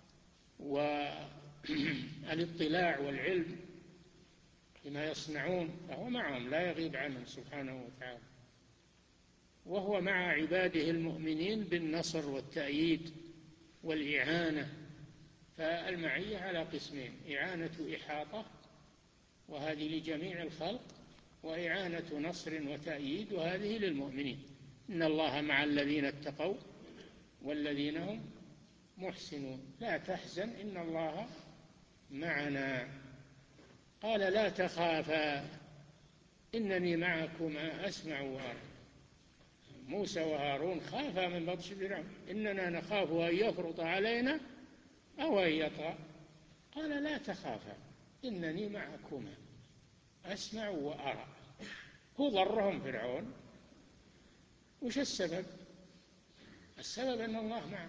والاطلاع والعلم بما يصنعون، فهو معهم لا يغيب عنهم سبحانه وتعالى. وهو مع عباده المؤمنين بالنصر والتأييد والإعانة. فالمعية على قسمين، إعانة إحاطة وهذه لجميع الخلق، وإعانة نصر وتأييد وهذه للمؤمنين. إن الله مع الذين اتقوا والذين هم محسنون. لا تحزن إن الله معنا. قال لا تخافا إنني معكما أسمع وأرى. موسى وهارون خافا من بطش فرعون، إننا نخاف أن يفرط علينا أو أن يطغى. قال لا تخافا إنني معكما أسمع وأرى. هو ضرهم فرعون، وش السبب؟ السبب أن الله معهم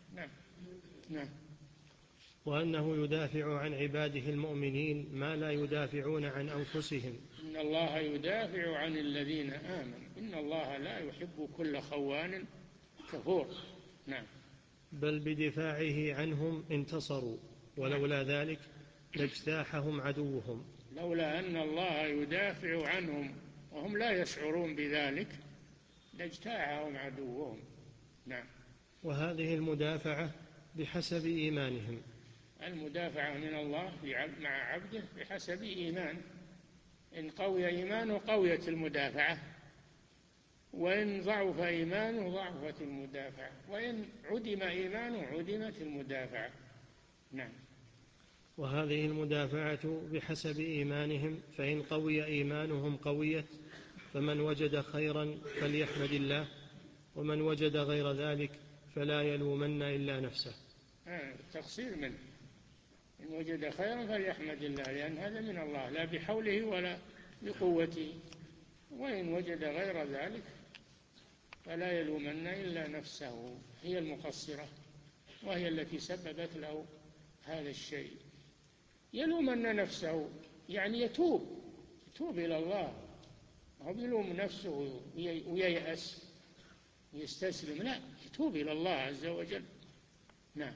نعم نعم. وأنه يدافع عن عباده المؤمنين ما لا يدافعون عن أنفسهم. إن الله يدافع عن الذين آمنوا إن الله لا يحب كل خوان كفور. نعم. بل بدفاعه عنهم انتصروا، ولولا ذلك لاجتاحهم عدوهم. لولا أن الله يدافع عنهم وهم لا يشعرون بذلك لاجتاحهم عدوهم. نعم. وهذه المدافعة بحسب إيمانهم. المدافعة من الله مع عبده بحسب إيمانه. إن قوي إيمانه قويت المدافعة، وإن ضعف إيمانه ضعفت المدافعة، وإن عدم إيمانه عدمت المدافعة. نعم. وهذه المدافعة بحسب إيمانهم، فإن قوي إيمانهم قويت، فمن وجد خيرا فليحمد الله، ومن وجد غير ذلك فلا يلومن إلا نفسه. آه تقصير منه. إن وجد خيرا فليحمد الله، لأن هذا من الله لا بحوله ولا بقوته. وإن وجد غير ذلك فلا يلومن إلا نفسه، هي المقصرة وهي التي سببت له هذا الشيء. يلومن نفسه يعني يتوب يتوب إلى الله، هو يلوم نفسه وييأس يستسلم، لا، يتوب إلى الله عز وجل. نعم.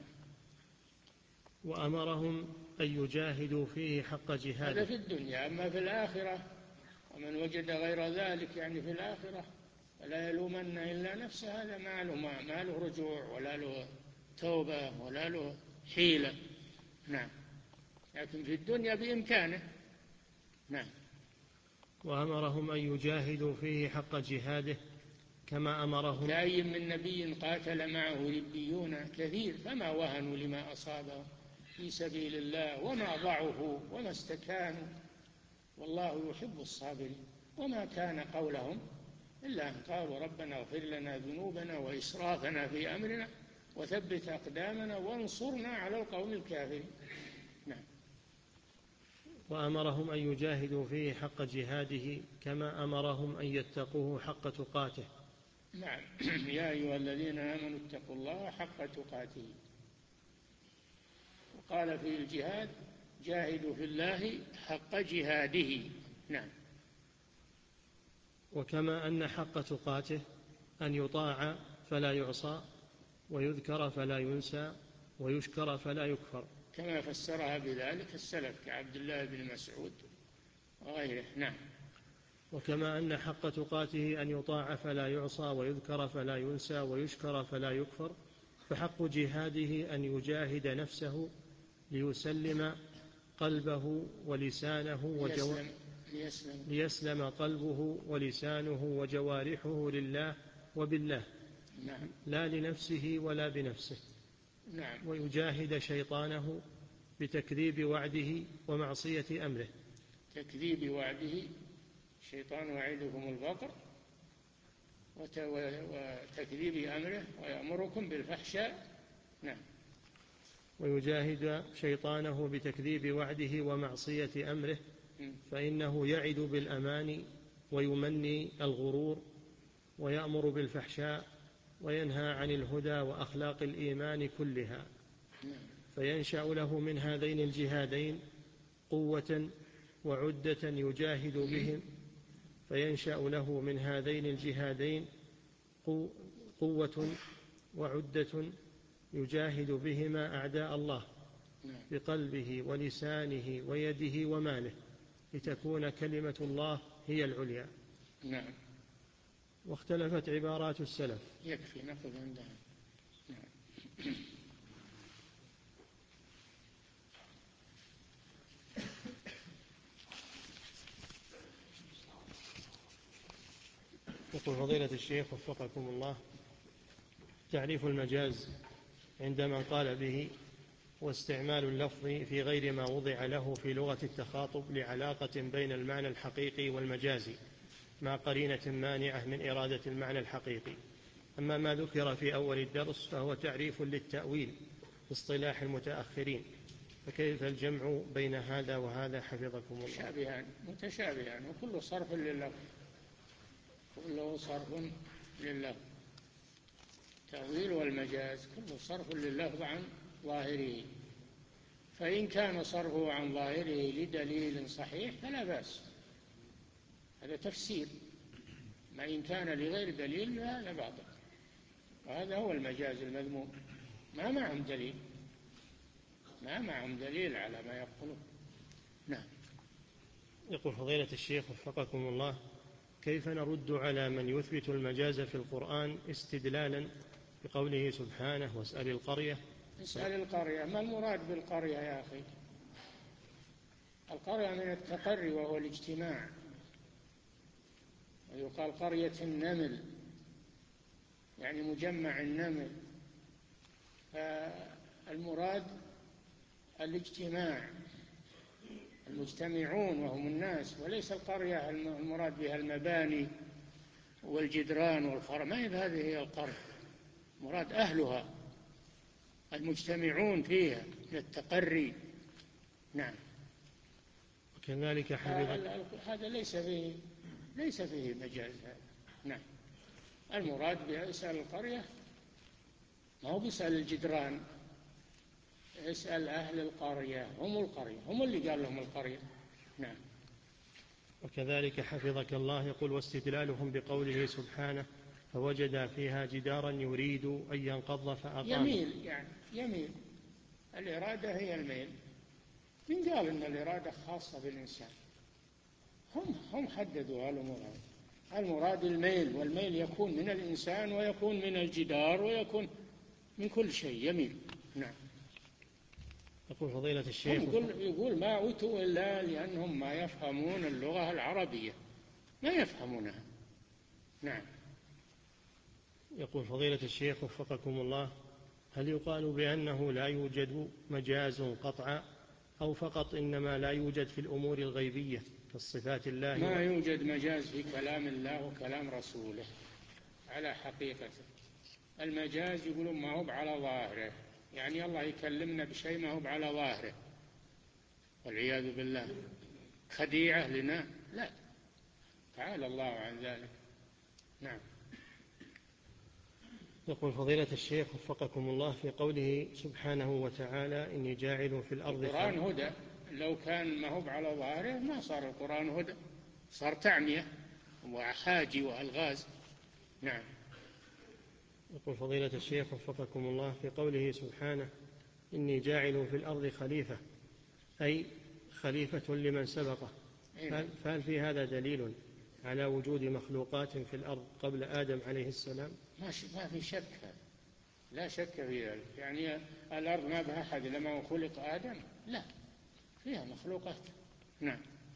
وأمرهم أن يجاهدوا فيه حق جهاده. هذا في الدنيا. أما في الآخرة ومن وجد غير ذلك يعني في الآخرة فلا يلومن إلا نفسه، هذا ما له, ما له رجوع ولا له توبة ولا له حيلة. نعم. لكن في الدنيا بإمكانه. نعم. وأمرهم أن يجاهدوا فيه حق جهاده كما أمرهم. كأي من نبي قاتل معه ربيون كثير فما وهنوا لما أصابهم في سبيل الله وما ضعفوا وما استكانوا والله يحب الصابرين. وما كان قولهم إلا أن قالوا ربنا اغفر لنا ذنوبنا وإسرافنا في أمرنا وثبت أقدامنا وانصرنا على القوم الكافرين. نعم. وأمرهم أن يجاهدوا فيه حق جهاده كما أمرهم أن يتقوه حق تقاته. نعم. يا أيها الذين آمنوا اتقوا الله حق تقاته. وقال في الجهاد جاهدوا في الله حق جهاده. نعم. وكما أن حق تقاته أن يطاع فلا يعصى، ويذكر فلا ينسى، ويشكر فلا يكفر، كما فسرها بذلك السلف كعبد الله بن مسعود وغيره. نعم. وكما أن حق تقاته أن يطاع فلا يعصى، ويذكر فلا ينسى، ويشكر فلا يكفر، فحق جهاده أن يجاهد نفسه ليسلم قلبه ولسانه وجو... ليسلم. ليسلم قلبه ولسانه وجوارحه لله وبالله. نعم. لا لنفسه ولا بنفسه. نعم. ويجاهد شيطانه بتكذيب وعده ومعصية أمره. تكذيب وعده، الشيطان وعدكم الفقر، وتكذيب أمره ويأمركم بالفحشاء. نعم. ويجاهد شيطانه بتكذيب وعده ومعصية أمره، فإنه يعد بالأمان ويمني الغرور، ويأمر بالفحشاء وينهى عن الهدى وأخلاق الإيمان كلها. فينشأ له من هذين الجهادين قوة وعدة يجاهد بهم فينشأ له من هذين الجهادين قوة وعدة يجاهد بهما أعداء الله بقلبه ولسانه ويده وماله، لتكون كلمة الله هي العليا. نعم. واختلفت عبارات السلف. يكفي نقف عندها. نعم. يقول فضيلة الشيخ وفقكم الله: تعريف المجاز عند من قال به واستعمال اللفظ في غير ما وضع له في لغة التخاطب لعلاقة بين المعنى الحقيقي والمجازي مع قرينة مانعة من إرادة المعنى الحقيقي. أما ما ذكر في أول الدرس فهو تعريف للتأويل في اصطلاح المتأخرين، فكيف الجمع بين هذا وهذا حفظكم الله؟ متشابهان متشابهان وكل صرف لله، كله صرف لله. التأويل والمجاز كله صرف لللفظ عن ظاهره، فإن كان صرفه عن ظاهره لدليل صحيح فلا بأس، هذا تفسير. ما إن كان لغير دليل هذا باطل، وهذا هو المجاز المذموم. ما معهم دليل، ما معهم دليل على ما يقولون. نعم. يقول فضيلة الشيخ وفقكم الله: كيف نرد على من يثبت المجاز في القرآن استدلالا بقوله سبحانه واسأل القرية؟ اسأل القرية، ما المراد بالقرية يا أخي؟ القرية من التقري وهو الاجتماع، ويقال قرية النمل يعني مجمع النمل، فالمراد الاجتماع، المجتمعون وهم الناس، وليس القرية المراد بها المباني والجدران والخرم، ما هي هذه هي القرية، مراد أهلها المجتمعون فيها من التقري. نعم. وكذلك حفظ هذا ليس فيه ليس فيه مجاز هذا. نعم. المراد باسأل القرية ما هو بيسأل الجدران، اسأل أهل القرية، هم القرية، هم اللي قال لهم القرية. نعم. وكذلك حفظك الله يقول: واستدلالهم بقوله سبحانه فوجد فيها جدارا يريد أن ينقض فأقام. يميل، يعني يميل، الإرادة هي الميل. من قال أن الإرادة خاصة بالإنسان؟ هم هم حددوا الأمور. المراد الميل، والميل يكون من الإنسان ويكون من الجدار ويكون من كل شيء يميل. نعم. يقول فضيلة الشيخ يقول, يقول ما أوتوا إلا لأنهم ما يفهمون اللغة العربية، ما يفهمونها. نعم. يقول فضيلة الشيخ وفقكم الله: هل يقال بأنه لا يوجد مجاز قطعا، أو فقط إنما لا يوجد في الأمور الغيبية كالصفات الله؟ ما يوجد مجاز في كلام الله وكلام رسوله على حقيقته. المجاز يقولون ما هو على ظاهره، يعني الله يكلمنا بشيء ما هو على ظاهره، والعياذ بالله، خديعة لنا، لا، تعالى الله عن ذلك. نعم. يقول فضيلة الشيخ وفقكم الله: في قوله سبحانه وتعالى إني جاعل في الأرض القرآن هدى، لو كان ما هو على ظاهره ما صار القرآن هدى، صار تعمية وحاجي وألغاز. نعم. يقول فضيلة الشيخ وفقكم الله: في قوله سبحانه إني جاعل في الأرض خليفة، أي خليفة لمن سبقه، فهل في هذا دليل على وجود مخلوقات في الأرض قبل آدم عليه السلام؟ ما في شك، لا شك في ذلك. يعني الأرض ما بها أحد لما خلق آدم، لا، فيها مخلوقات. نعم.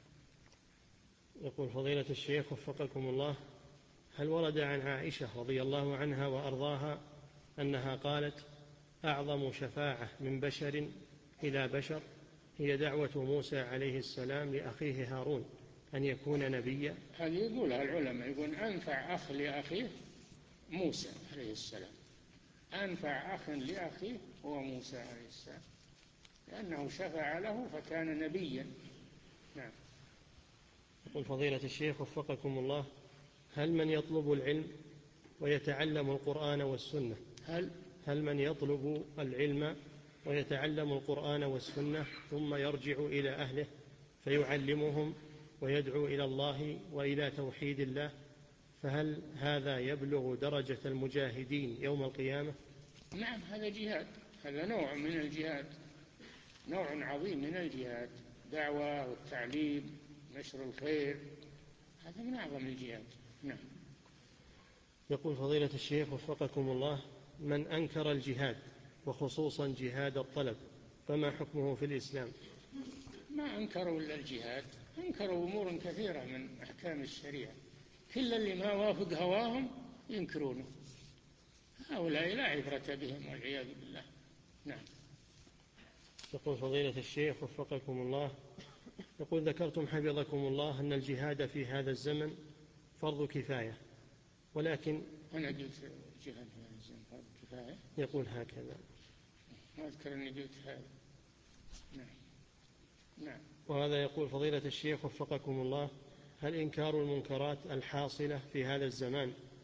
يقول فضيلة الشيخ وفقكم الله: هل ورد عن عائشة رضي الله عنها وأرضاها أنها قالت: أعظم شفاعة من بشر إلى بشر هي دعوة موسى عليه السلام لأخيه هارون أن يكون نبيا؟ هذه يقولها العلماء، يقول أنفع أخ لأخيه موسى عليه السلام، أنفع أخ لأخيه هو موسى عليه السلام، لأنه شفع له فكان نبيا. نعم. يقول فضيلة الشيخ وفقكم الله: هل من يطلب العلم ويتعلم القرآن والسنة هل هل من يطلب العلم ويتعلم القرآن والسنة ثم يرجع إلى أهله فيعلمهم ويدعو إلى الله وإلى توحيد الله، فهل هذا يبلغ درجة المجاهدين يوم القيامة؟ نعم، هذا جهاد، هذا نوع من الجهاد، نوع عظيم من الجهاد، دعوة والتعليم، نشر الخير، هذا من أعظم الجهاد. نعم. يقول فضيلة الشيخ وفقكم الله: من أنكر الجهاد وخصوصا جهاد الطلب فما حكمه في الإسلام؟ ما أنكروا إلا الجهاد، أنكروا أمور كثيرة من أحكام الشريعة، كل اللي ما وافق هواهم ينكرونه، هؤلاء لا عبرة بهم والعياذ بالله. نعم. يقول فضيلة الشيخ وفقكم الله: يقول ذكرتم حفظكم الله أن الجهاد في هذا الزمن فرض كفاية، ولكن أنا قلت الجهاد في هذا الزمن فرض كفاية؟ يقول هكذا، ما أذكر أني قلت هذا. نعم. نعم. وهذا يقول فضيلة الشيخ وفقكم الله: هل إنكار المنكرات الحاصلة في هذا الزمان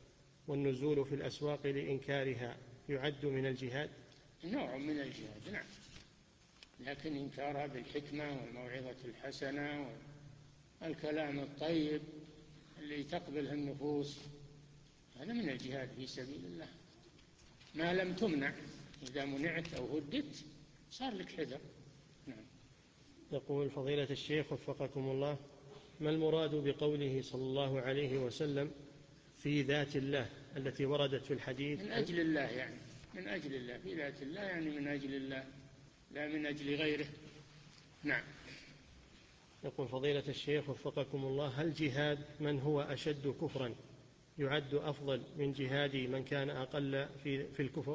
والنزول في الأسواق لإنكارها يعد من الجهاد؟ نوع من الجهاد، نعم، لكن إنكارها بالحكمة والموعظة الحسنة والكلام الطيب اللي تقبله النفوس، هذا من الجهاد في سبيل الله، ما لم تمنع. إذا منعت أو هددت صار لك حذر. نعم. يقول فضيلة الشيخ وفقكم الله: ما المراد بقوله صلى الله عليه وسلم في ذات الله التي وردت في الحديث؟ من أجل الله، يعني من أجل الله، في ذات الله يعني من أجل الله لا من أجل غيره. نعم. يقول فضيلة الشيخ وفقكم الله: هل جهاد من هو أشد كفرا يعد أفضل من جهاد من كان أقل في, في الكفر؟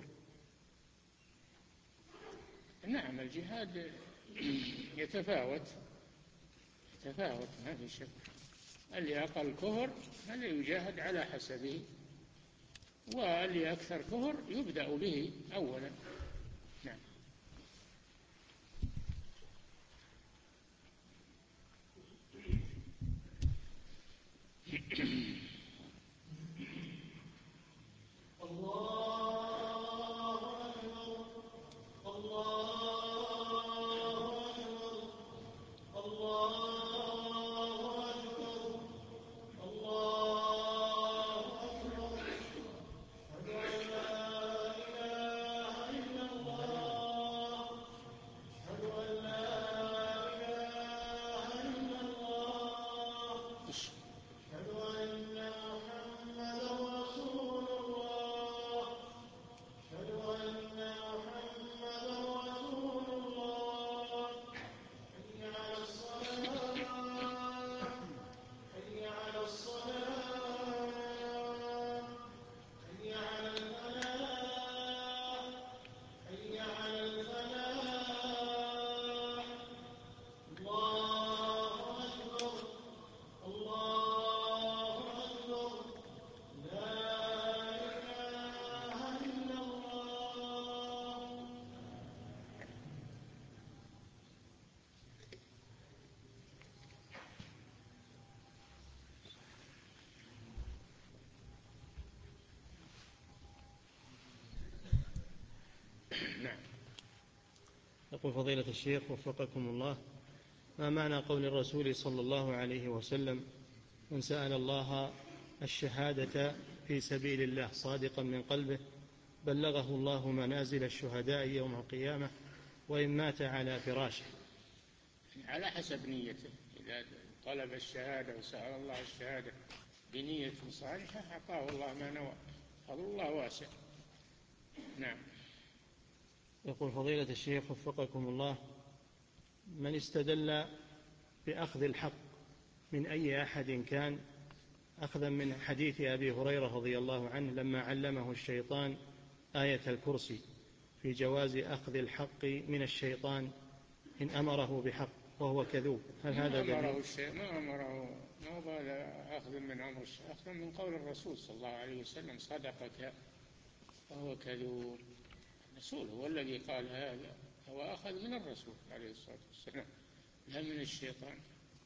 نعم، الجهاد يتفاوت يتفاوت ما في شك. اللي أقل كفر هذا يجاهد على حسبه، واللي أكثر كفر يبدأ به أولا. نعم. الله أكبر الله أكبر الله أكبر الله أكبر أشهد أن لا إله إلا الله أشهد أن لا إله إلا الله أشهد أن محمدا رسول الله أشهد أن محمدا رسول الله حي على الصلاة حي على الصلاة حي على الفلاح حي على الفلاح. الله أكبر الله أكبر لا إله إلا الله. نعم. يقول فضيلة الشيخ وفقكم الله: ما معنى قول الرسول صلى الله عليه وسلم: من سأل الله الشهادة في سبيل الله صادقا من قلبه بلغه الله منازل الشهداء يوم القيامة وإن مات على فراشه؟ على حسب نيته، إذا طلب الشهادة وسأل الله الشهادة بنية صالحة أعطاه الله ما نوى، فضل الله واسع. نعم. يقول فضيلة الشيخ وفقكم الله: من استدل بأخذ الحق من أي أحد كان، أخذا من حديث أبي هريرة رضي الله عنه لما علمه الشيطان آية الكرسي في جواز أخذ الحق من الشيطان إن أمره بحق وهو كذوب، هل هذا دليل؟ أمره الشيء ما أمره، ما قال أخذ من أمر الشيء، أخذ من قول الرسول صلى الله عليه وسلم: صدقك وهو كذوب. الرسول هو الذي قال هذا، هو أخذ من الرسول عليه الصلاة والسلام لا من الشيطان.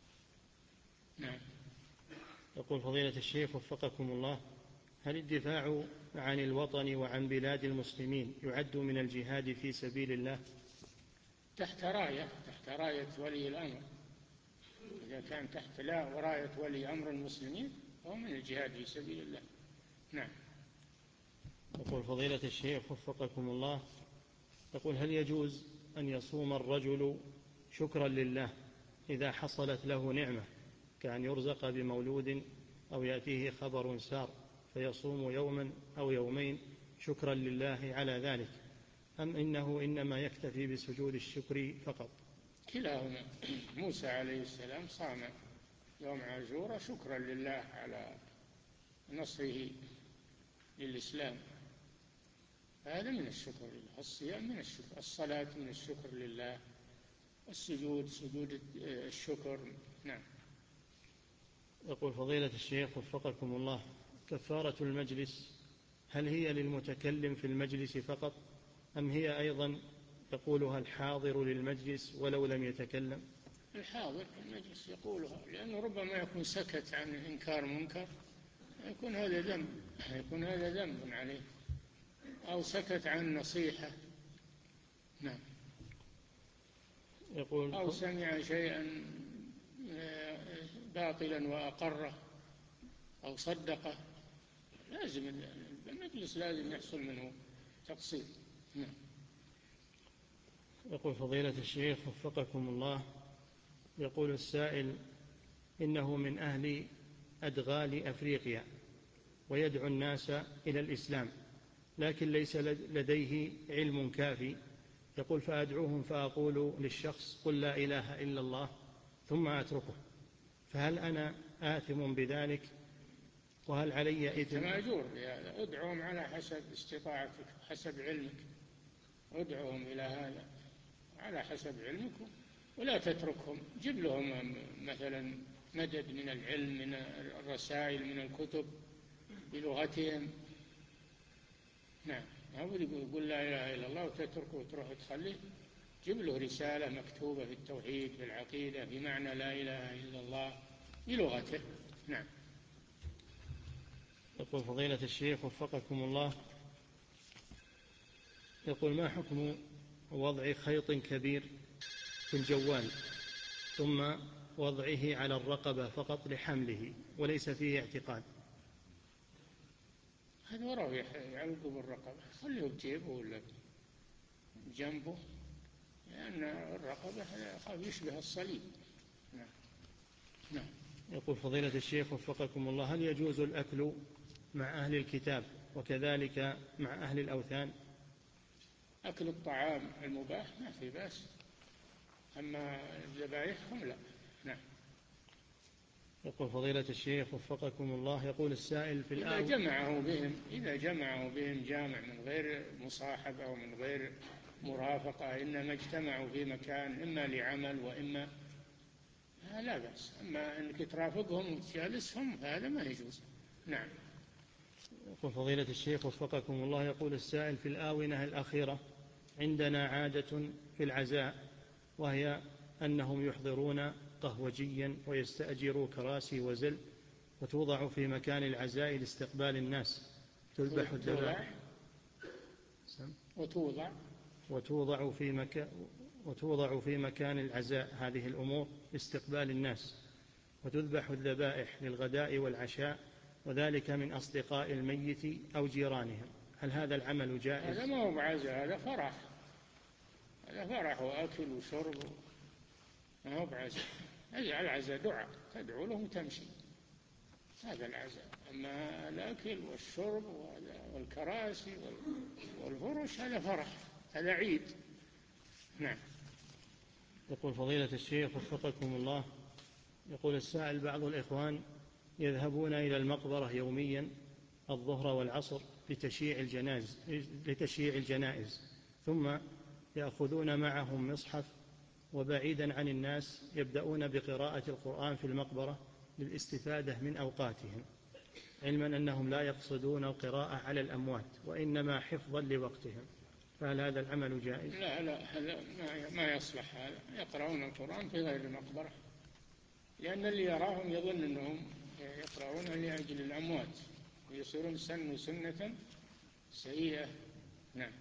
نعم. يقول فضيلة الشيخ وفقكم الله: هل الدفاع عن الوطن وعن بلاد المسلمين يعد من الجهاد في سبيل الله؟ تحت راية تحت راية ولي الأمر، إذا كان تحت لا وراية ولي أمر المسلمين فهو من الجهاد في سبيل الله. نعم. يقول فضيلة الشيخ وفقكم الله: يقول هل يجوز أن يصوم الرجل شكرا لله إذا حصلت له نعمة كأن يرزق بمولود أو يأتيه خبر سار فيصوم يوما أو يومين شكرا لله على ذلك، أم إنه إنما يكتفي بسجود الشكر فقط؟ كلاهما. موسى عليه السلام صام يوم عاشوراء شكرا لله على نصره للإسلام، هذا من الشكر لله. الصيام من الشكر، الصلاة من الشكر لله، السجود سجود الشكر. نعم. يقول فضيلة الشيخ وفقكم الله: كفارة المجلس هل هي للمتكلم في المجلس فقط أم هي أيضا يقولها الحاضر للمجلس ولو لم يتكلم؟ الحاضر في المجلس يقولها، لأنه ربما يكون سكت عن إنكار منكر يكون هذا ذنب، يكون هذا ذنب عليه، أو سكت عن نصيحة. نعم. يقول أو سمع شيئا باطلا وأقره أو صدقه، لازم المجلس لازم يحصل منه تقصير. نعم. يقول فضيلة الشيخ وفقكم الله، يقول السائل إنه من أهل أدغال أفريقيا ويدعو الناس إلى الإسلام، لكن ليس لديه علم كافي. يقول فأدعوهم فأقول للشخص قل لا إله إلا الله ثم أتركه، فهل أنا آثم بذلك وهل علي إثم؟ مأجور بهذا. ادعوهم على حسب استطاعتك، حسب علمك، ادعوهم إلى هذا على حسب علمك، ولا تتركهم. جيب لهم مثلا مدد من العلم، من الرسائل، من الكتب بلغتهم. نعم. ما يقول لا إله إلا الله وتتركه وتروح تخليه. جيب له رسالة مكتوبة في التوحيد، في العقيدة، بمعنى لا إله إلا الله بلغته. نعم. يقول فضيلة الشيخ وفقكم الله، يقول ما حكم وضع خيط كبير في الجوال ثم وضعه على الرقبة فقط لحمله وليس فيه اعتقاد؟ هذا وراه يعلقه بالرقبة، خليه بجيبه ولا جنبه، لأن الرقبة يشبه الصليب. نعم. نعم. يقول فضيلة الشيخ وفقكم الله، هل يجوز الأكل مع أهل الكتاب وكذلك مع أهل الأوثان؟ أكل الطعام المباح ما في بأس، أما ذبائحهم لا. نعم. يقول فضيلة الشيخ وفقكم الله، يقول السائل في إذا جمعه بهم إذا جمعه بهم جامع من غير مصاحبة أو من غير مرافقة، إنما اجتمعوا في مكان إما لعمل وإما لا بأس. أما أنك ترافقهم وتجالسهم هذا ما يجوز. نعم. يقول فضيلة الشيخ وفقكم الله، يقول السائل في الآونة الأخيرة عندنا عادة في العزاء، وهي أنهم يحضرون قهوجيا ويستأجروا كراسي وزل وتوضع في مكان العزاء لاستقبال الناس، تذبح الذبائح وتوضع وتوضع في مكان وتوضع في مكان العزاء هذه الأمور لاستقبال الناس، وتذبح الذبائح للغداء والعشاء، وذلك من أصدقاء الميت أو جيرانهم، هل هذا العمل جائز؟ هذا ما هو بعزاء، هذا فرح، هذا فرح وأكل وشرب، ما هو بعزاء. هذا العزاء دعاء، تدعو له وتمشي، هذا العزاء. أما الأكل والشرب والكراسي والفرش هذا فرح، هذا عيد. نعم. يقول فضيلة الشيخ وفقكم الله، يقول السائل بعض الإخوان يذهبون إلى المقبرة يوميا الظهر والعصر لتشييع الجنائز لتشييع الجنائز ثم يأخذون معهم مصحف، وبعيدا عن الناس يبدأون بقراءة القرآن في المقبرة للاستفادة من أوقاتهم، علما أنهم لا يقصدون القراءة على الأموات وإنما حفظا لوقتهم، فهل هذا العمل جائز؟ لا لا، هذا ما يصلح. هذا يقرؤون القرآن في غير المقبرة، لأن اللي يراهم يظن أنهم يقرؤون لأجل الأموات ويصيرون سنوا سنة سيئة. نعم.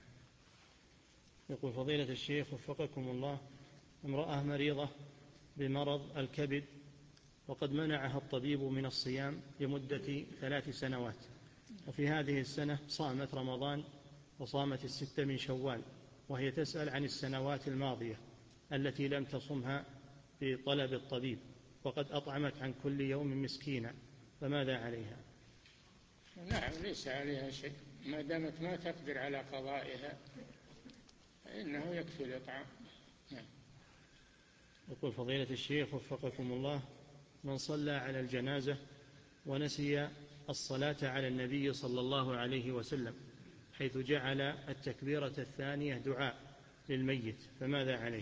يقول فضيلة الشيخ وفقكم الله، امرأة مريضة بمرض الكبد وقد منعها الطبيب من الصيام لمدة ثلاث سنوات، وفي هذه السنة صامت رمضان وصامت الست من شوال، وهي تسأل عن السنوات الماضية التي لم تصمها بطلب الطبيب، وقد أطعمت عن كل يوم مسكينا، فماذا عليها؟ نعم، ليس عليها شيء ما دامت ما تقدر على قضائها، فإنه يكفي الإطعام. نعم. يقول فضيلة الشيخ وفقكم الله، من صلى على الجنازة ونسي الصلاة على النبي صلى الله عليه وسلم حيث جعل التكبيرة الثانية دعاء للميت، فماذا عليه؟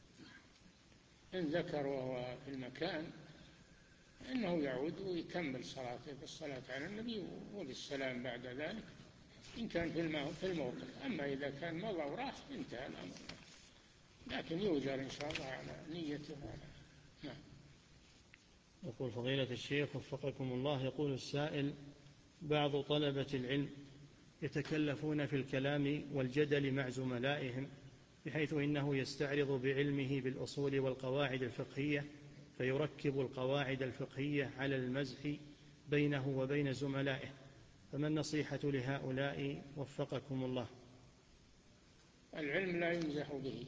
إن ذكر وهو في المكان إنه يعود ويكمل صلاته بالصلاة على النبي وبالسلام بعد ذلك، إن كان في الموقف. أما إذا كان مضى وراح انتهى الأمر، لكن يؤجر إن شاء الله على نيته. نعم. يقول فضيلة الشيخ وفقكم الله، يقول السائل بعض طلبة العلم يتكلفون في الكلام والجدل مع زملائهم، بحيث إنه يستعرض بعلمه بالأصول والقواعد الفقهية فيركب القواعد الفقهية على المزح بينه وبين زملائه، فما النصيحة لهؤلاء وفقكم الله؟ العلم لا يمزح به،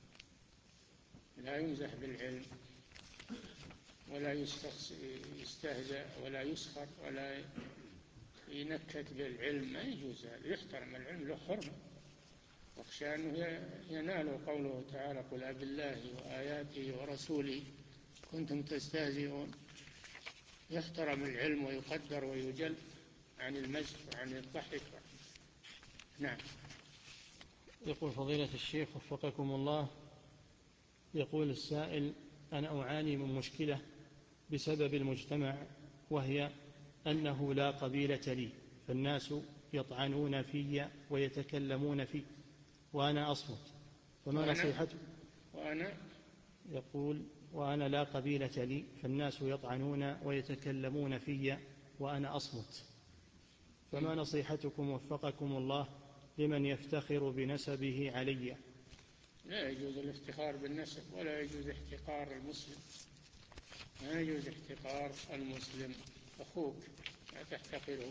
لا يمزح بالعلم، ولا يستهزأ ولا يسخر ولا ينكت بالعلم، ما يجوز هذا، يحترم العلم، له حرمة، واخشى أنه ينال قوله تعالى: قل أبالله وآياته ورسوله كنتم تستهزئون. يحترم العلم ويقدر ويجل عن المزح وعن الضحك. نعم. يقول فضيلة الشيخ وفقكم الله، يقول السائل: أنا أعاني من مشكلة بسبب المجتمع، وهي أنه لا قبيلة لي، فالناس يطعنون في ويتكلمون في وأنا أصمت، فما وأنا نصيحته؟ وأنا يقول: وأنا لا قبيلة لي، فالناس يطعنون ويتكلمون في وأنا أصمت، فما نصيحتكم وفقكم الله لمن يفتخر بنسبه علي؟ لا يجوز الافتخار بالنسب، ولا يجوز احتقار المسلم، لا يجوز احتقار المسلم، أخوك لا تحتقره،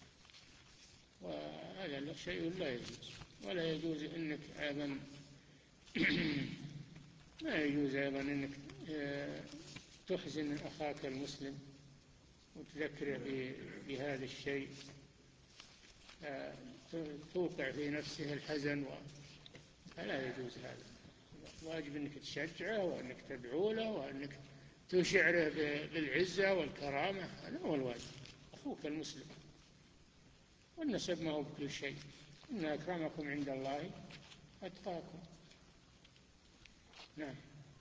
وهذا شيء لا يجوز. ولا يجوز أنك أيضا ما يجوز أيضا أنك تحزن أخاك المسلم وتذكره بهذا الشيء، توقع في نفسه الحزن، فلا يجوز هذا. واجب أنك تشجعه وأنك تدعو له وأنك تشعره بالعزة والكرامة، هذا هو الواجب. أخوك المسلم، والنسب ما هو بكل شيء، إن أكرمكم عند الله أتقاكم. نعم.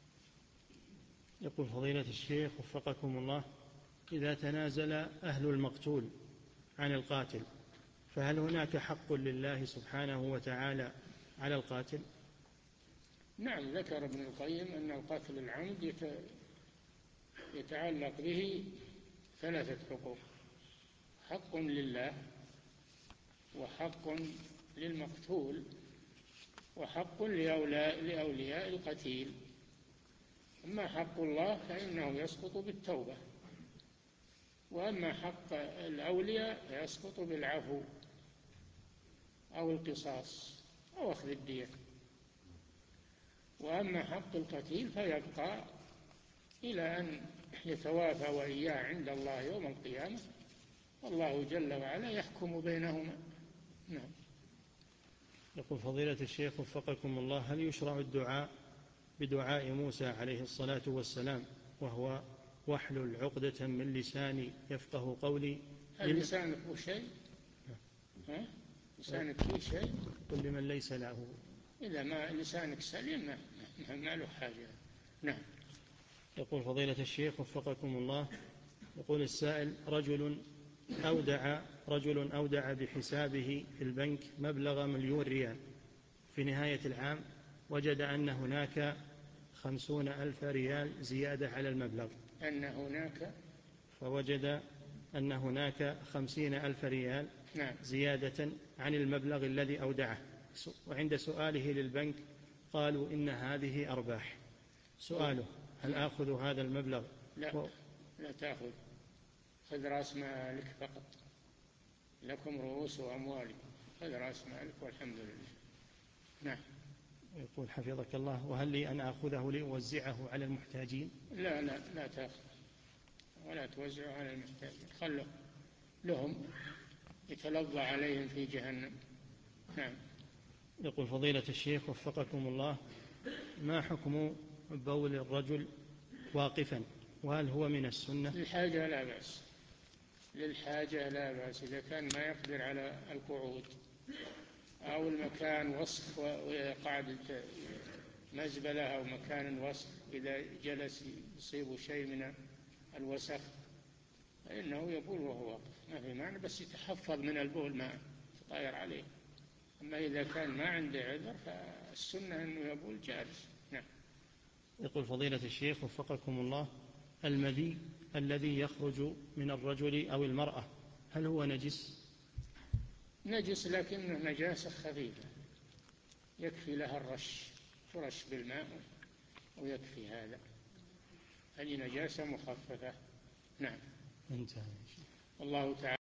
يقول فضيلة الشيخ وفقكم الله: إذا تنازل أهل المقتول عن القاتل، فهل هناك حق لله سبحانه وتعالى على القاتل؟ نعم، ذكر ابن القيم أن القتل العمد يتعلق به ثلاثة حقوق: حق لله، وحق للمقتول، وحق لأولياء القتيل. أما حق الله فإنه يسقط بالتوبة، وأما حق الأولياء يسقط بالعفو أو القصاص أو أخذ الدية. وأما حق القتيل فيبقى إلى أن يتوافى وإياه عند الله يوم القيامة، والله جل وعلا يحكم بينهما. نعم. يقول فضيلة الشيخ وفقكم الله: هل يشرع الدعاء بدعاء موسى عليه الصلاة والسلام، وهو واحلل عقدة من لساني يفقه قولي؟ هل لسانك هو شيء؟ ها؟ لسانك فيه شيء؟ قل لمن ليس له. إذا ما لسانك سليم ما, ما له حاجة. نعم. يقول فضيلة الشيخ وفقكم الله، يقول السائل: رجل أودع رجل أودع بحسابه في البنك مبلغ مليون ريال، في نهاية العام وجد أن هناك خمسون ألف ريال زيادة على المبلغ، أن هناك فوجد أن هناك خمسين ألف ريال نعم. زيادة عن المبلغ الذي أودعه، وعند سؤاله للبنك قالوا إن هذه أرباح. سؤاله: هل آخذ هذا المبلغ؟ لا و... لا تأخذ، خذ رأس مالك فقط، لكم رؤوس أموالكم، خذ رأس مالك والحمد لله. نعم. يقول حفظك الله: وهل لي أن أخذه لأوزعه على المحتاجين؟ لا لا لا تأخذ ولا توزعه على المحتاجين، خله لهم يتلظى عليهم في جهنم. نعم. يقول فضيلة الشيخ وفقكم الله: ما حكم بول الرجل واقفا، وهل هو من السنة؟ للحاجة لا بأس، للحاجة لا بأس، إذا كان ما يقدر على القعود أو المكان وسخ وقاعد مزبلة أو مكان وسخ، إذا جلس يصيب شيء من الوسخ فإنه يبول وهو واقف، ما في معنى، بس يتحفظ من البول ما تطاير عليه. أما إذا كان ما عنده عذر فالسنة أنه يبول جالس. نعم. يقول فضيلة الشيخ وفقكم الله: المذي الذي يخرج من الرجل أو المرأة هل هو نجس؟ نجس لكنه نجاسة خفيفة يكفي لها الرش، ترش بالماء ويكفي هذا، هذه نجاسة مخففة. نعم. انتهى. الله تعالى